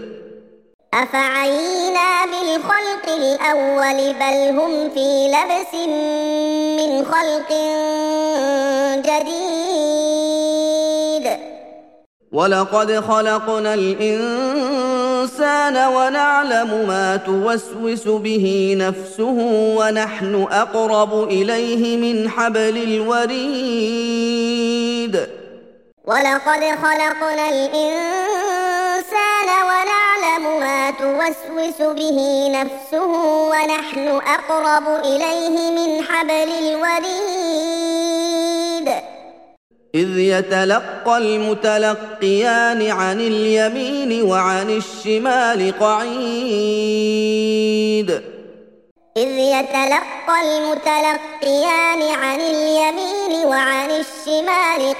أفعينا بالخلق الأول بل هم في لبس من خلق جديد ولقد خلقنا الإنسان ونعلم ما توسوس به نفسه ونحن أقرب إليه من حبل الوريد ولقد خلقنا الإنسان ونعلم ما توسوس به نفسه ونحن أقرب إليه من حبل الوريد إذ يتلقى المتلقيان عن اليمين وعن الشمال قعيد إذ يتلقى المتلقيان عن اليمين وعن الشمال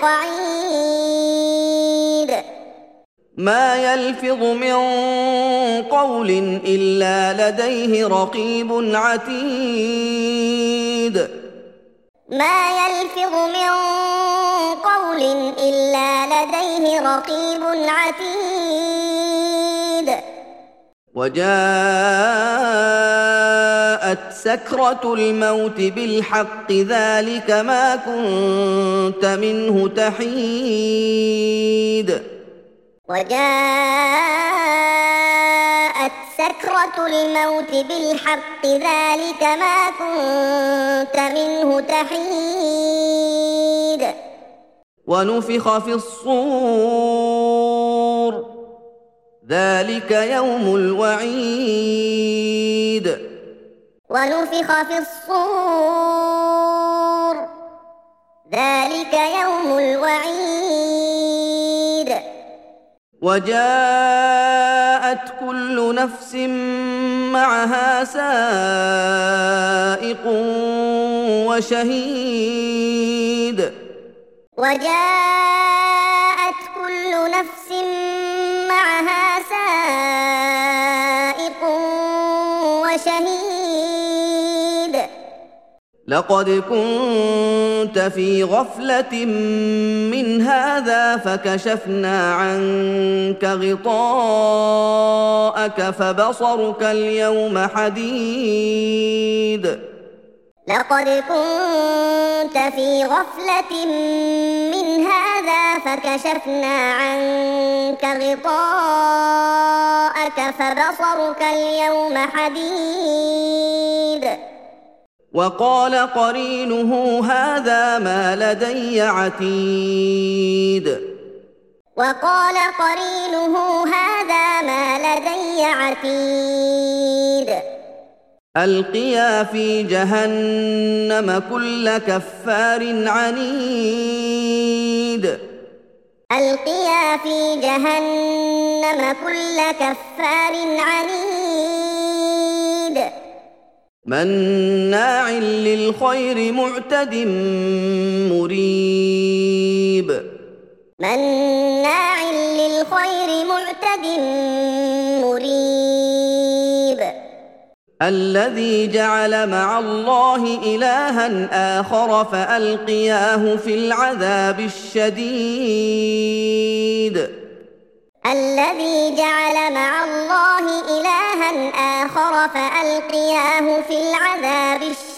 قعيد ما يلفظ من قول إلا لديه رقيب عتيد ما يلفظ من قول إلا لديه رقيب عتيد وجاءت سكرة الموت بالحق ذلك ما كنت منه تحيد وجاءت سكرة الموت بالحق ذلك ما كنت منه تحيد ونفخ في الصور ذلك يوم الوعيد ونفخ في الصور ذلك يوم الوعيد وجاءت كل نفس معها سائق وشهيد وجاءت كل نفس معها سائق وشهيد لقد كنت في غفلة من هذا فكشفنا عنك غطاءك فبصرك اليوم حديد لقد كنت في غفلة من هذا فكشفنا عنك غطاءك فبصرك اليوم حديد وقال قرينه هذا ما لدي عتيد وقال قرينه هذا ما لدي عتيد ألقيا في جهنم كل كفار عنيد ألقيا في جهنم كل كفار عنيد مناع للخير معتد مريب مناع للخير معتد مريب الذي جعل مع الله إلها آخر فألقياه في العذاب الشديد الذي جعل مع الله إلها آخر فألقياه في العذاب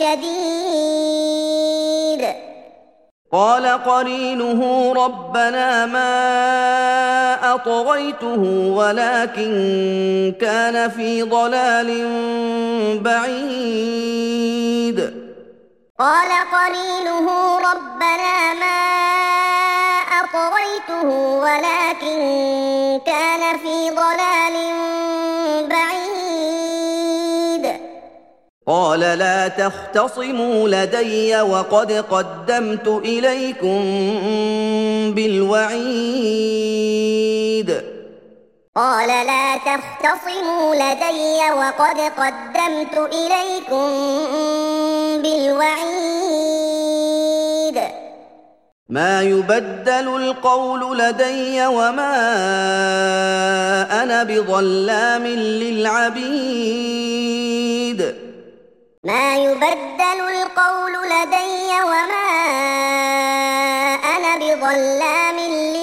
الشديد قال قرينه ربنا ما أطغيته ولكن كان في ضلال بعيد قال قرينه ربنا ما أطغيته ولكن كان في ضلال بعيد قال لا تختصموا لدي وقد قدمت إليكم بالوعيد قال لا تختصموا لدي وقد قدمت إليكم بالوعيد ما يبدل القول لدي وما أنا بظلام للعبيد ما يبدل القول لدي وما أنا بظلام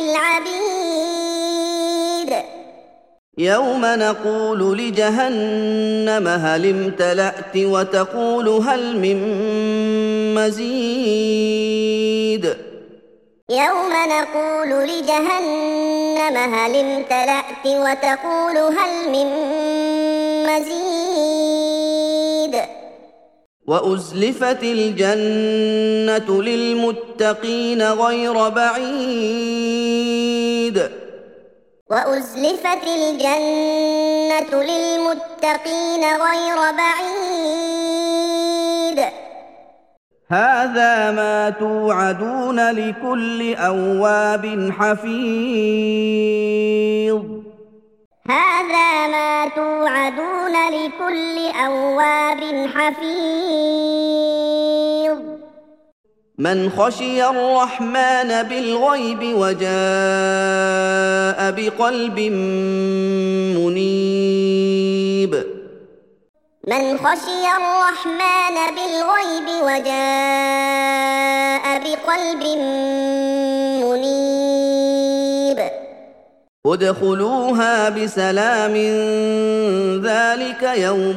للعبيد يوم نقول لجهنم هل امتلأت وتقول هل من مزيد يوم نقول لجهنم هل امتلأت وتقول هل من مزيد وأزلفت الجنة للمتقين غير بعيد وأزلفت الجنة للمتقين غير بعيد هذا ما توعدون لكل أواب حفيظ هذا ما توعدون لكل أواب حفيظ من خشي الرحمن بالغيب وجاء بقلب منيب من خشي الرحمن بالغيب وجاء بقلب منيب ادخلوها بسلام ذلك يوم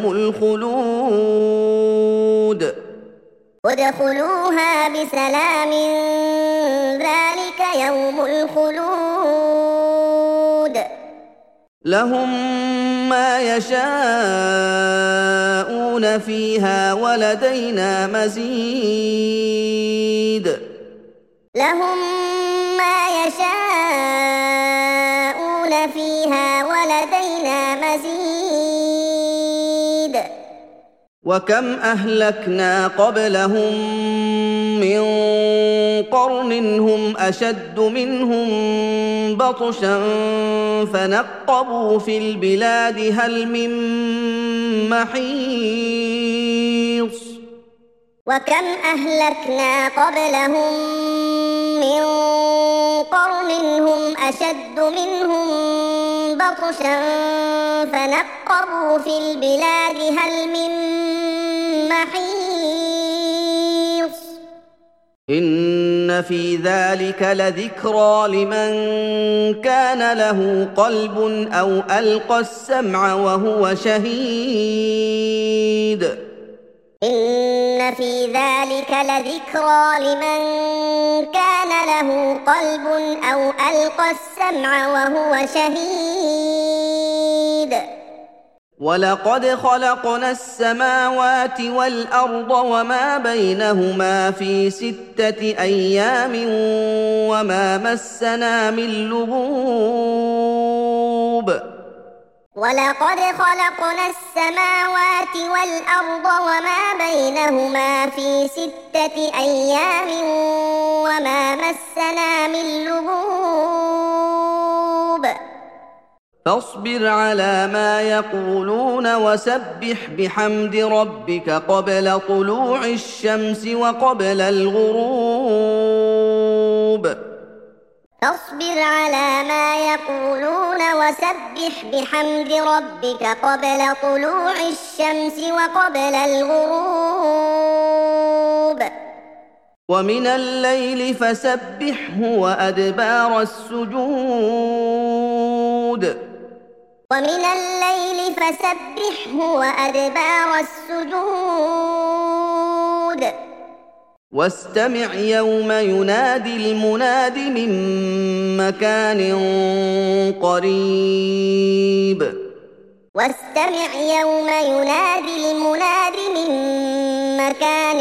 الخلود ادخلوها بسلام ذلك يوم الخلود لهم ما يشاءون فيها ولدينا مزيد لهم ما يشاءون فيها ولدينا مزيد وكم أهلكنا قبلهم من قرن هم أشد منهم بطشا فنقبوا في البلاد هل من محيص وكم أهلكنا قبلهم من قرن هم أشد منهم بطشا فنقبوا في البلاد هل من محيص إن في ذلك لذكرى لمن كان له قلب أو ألقى السمع وهو شهيد إن في ذلك لذكرى لمن كان له قلب أو ألقى السمع وهو شهيد ولقد خلقنا السماوات والأرض وما بينهما في ستة أيام وما مسنا من لغوب ولقد خلقنا السماوات والأرض وما بينهما في ستة أيام وما مسنا من لغوب فاصبر على ما يقولون وسبح بحمد ربك قبل طلوع الشمس وقبل الغروب فاصبر على ما يقولون وسبح بحمد ربك قبل طلوع الشمس وقبل الغروب ومن الليل فسبحه وأدبار السجود ومن الليل فسبحه وأدبار السجود واستمع يوم ينادي المناد من مكان قريب واستمع يوم ينادي المناد من مكان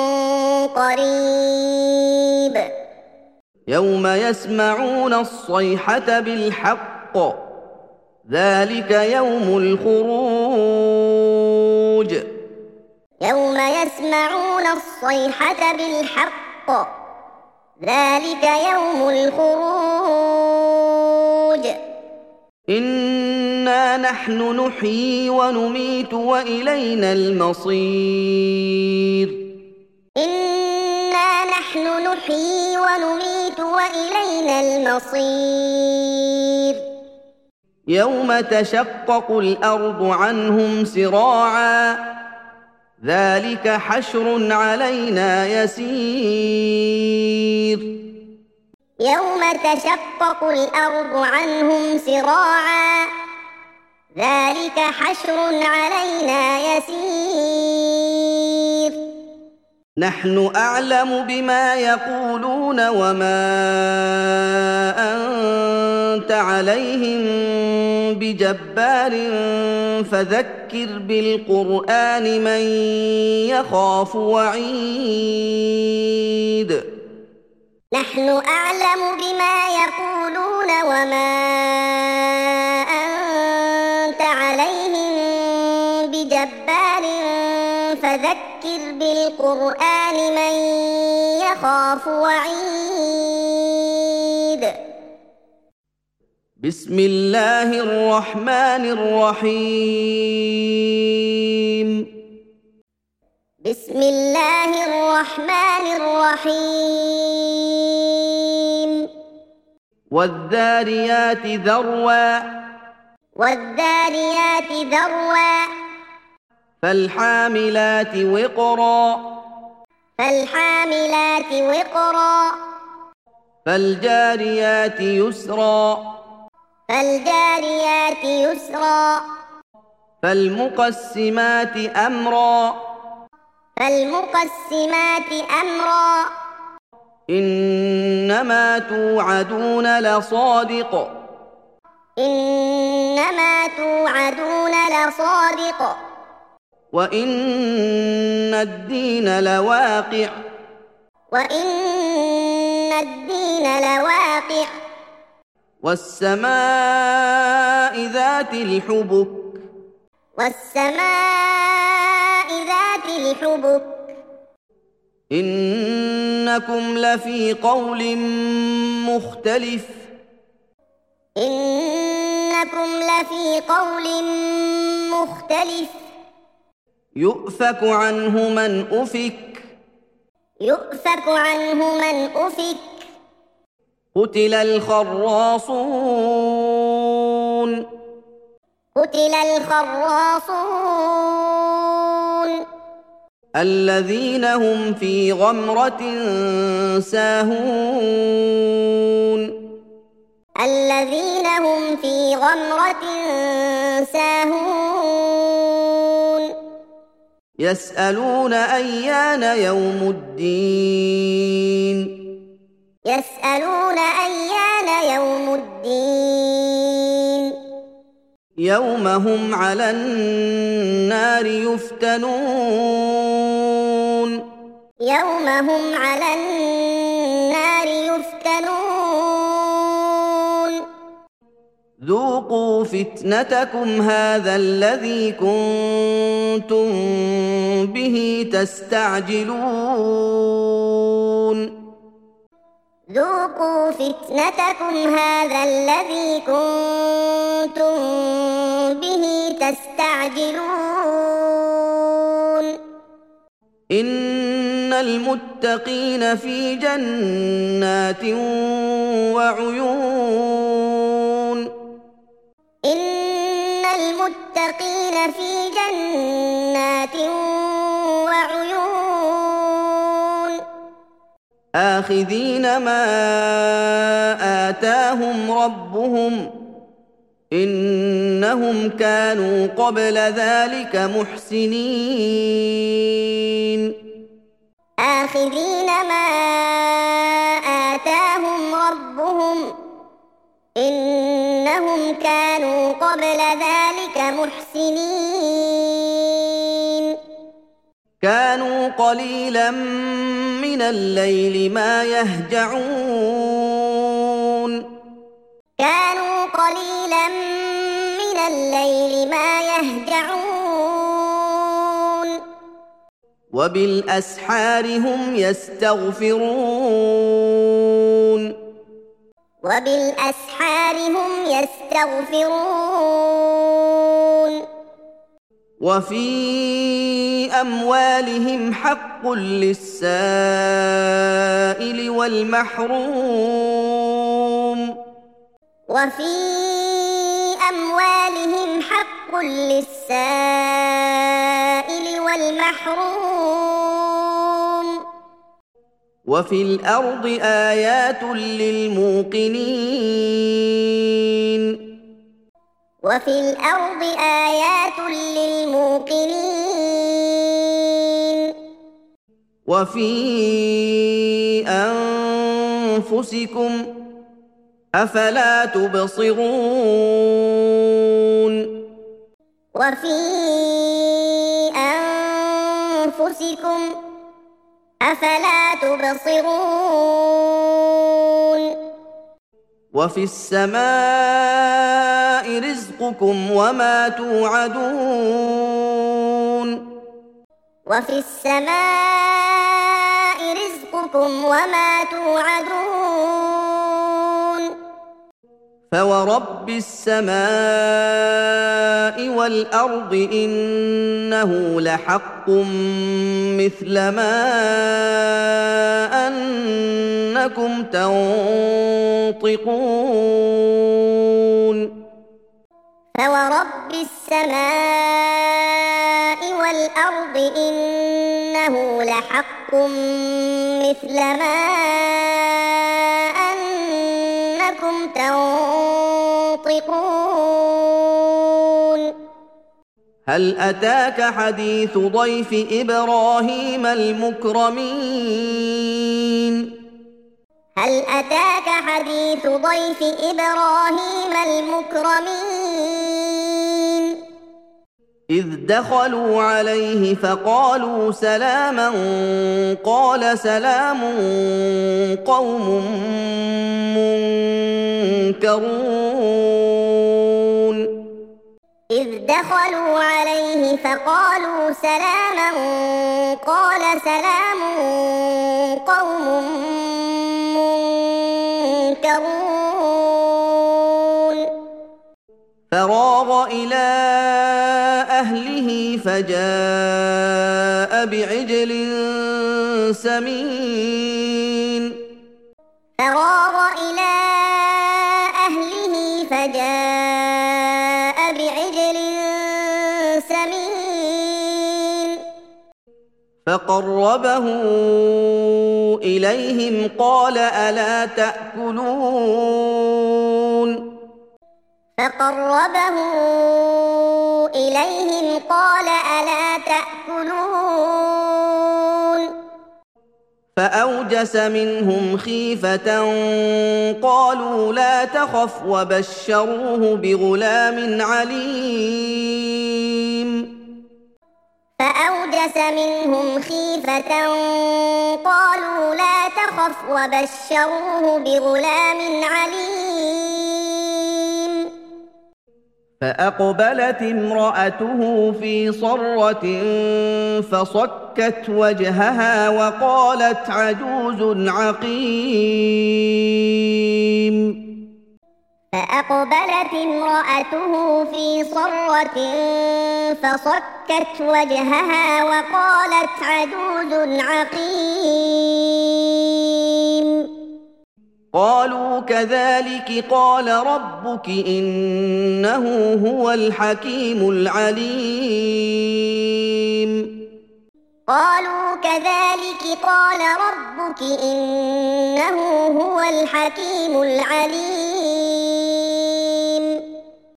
قريب يوم يسمعون الصيحة بالحق ذلك يوم الخروج يوم يسمعون الصيحة بالحق ذلك يوم الخروج إنا نحن نحيي ونميت وإلينا المصير إنا نحن نحيي ونميت وإلينا المصير يوم تشقق الأرض عنهم سراعا ذلك حشر علينا يسير يوم تشقق الأرض عنهم سراعا ذلك حشر علينا يسير نحن أعلم بما يقولون وما أنت عليهم بجبار فذكر بالقرآن من يخاف وعيد نحن أعلم بما يقولون وما أنت عليهم بجبار فذكر بالقرآن من يخاف وعيد بسم الله الرحمن الرحيم بسم الله الرحمن الرحيم والذاريات ذروا والذاريات ذروا فالحاملات وقرا فالحاملات وقرا فالجاريات يسرا فالجاريات يسرا فالمقسمات أمرا فالمقسمات أمرا إنما توعدون لصادق إنما توعدون لصادق وإن الدين لواقع وإن الدين لواقع والسماء ذات الحبك والسماء ذات الحبك إنكم لفي قول مختلف إنكم لفي قول مختلف يؤفك عنه من أفك يؤفك عنه من أفك قتل الخراصون قتل الخراصون الذين هم في غمرة ساهون الذين هم في غمرة ساهون يسألون أيان يوم الدين يسألون أيان يوم الدين يوم هم على النار يفتنون يوم هم على النار يفتنون ذوقوا فتنتكم هذا الذي كنتم به تستعجلون ذوقوا فتنتكم هذا الذي كنتم به تستعجلون إن المتقين في جنات وعيون إن المتقين في جنات وعيون آخذين ما آتاهم ربهم إنهم كانوا قبل ذلك محسنين آخذين ما آتاهم ربهم إنهم كانوا قبل ذلك محسنين كانوا قليلا من الليل ما يهجعون كانوا قليلا من الليل ما يهجعون وبالأسحار هم يستغفرون وبالأسحار هم يستغفرون وفي أموالهم حق للسائل والمحروم وفي أموالهم حق للسائل والمحروم وفي الأرض آيات للموقنين وفي الأرض آيات للموقنين وفي أنفسكم أفلا تبصرون وفي أنفسكم أفلا تبصرون وفي السماء رزقكم وما توعدون وفي السماء رزقكم وما توعدون فورب السماء والأرض إنه لحق مثل ما أنكم تنطقون فورب السماء والأرض إنه لحق مثل ما أنكم تنطقون هل أتاك حديث ضيف إبراهيم المكرمين هل أتاك حديث ضيف إبراهيم المكرمين إذ دخلوا عليه فقالوا سلاما قال سلام قوم منكرون إذ دخلوا عليه فقالوا سلاما قال سلام قوم منكرون فراغ إلى أهله فجاء بعجل سمين فراغ إلى أهله فجاء بعجل سمين فقربه إليهم قال ألا تأكلون فقربه إليهم قال ألا تأكلون فأوجس منهم خيفة قالوا لا تخف وبشروه بغلام عليم فأوجس منهم خيفة قالوا لا تخف وبشروه بغلام عليم فأقبلت امرأته في صرة فصكت وجهها وقالت عجوز عقيم فأقبلت امرأته في صرة فصكت وجهها وقالت عجوز عقيم قالوا كذلك قال ربك إنه هو الحكيم العليم قالوا كذلك قال ربك إنه هو الحكيم العليم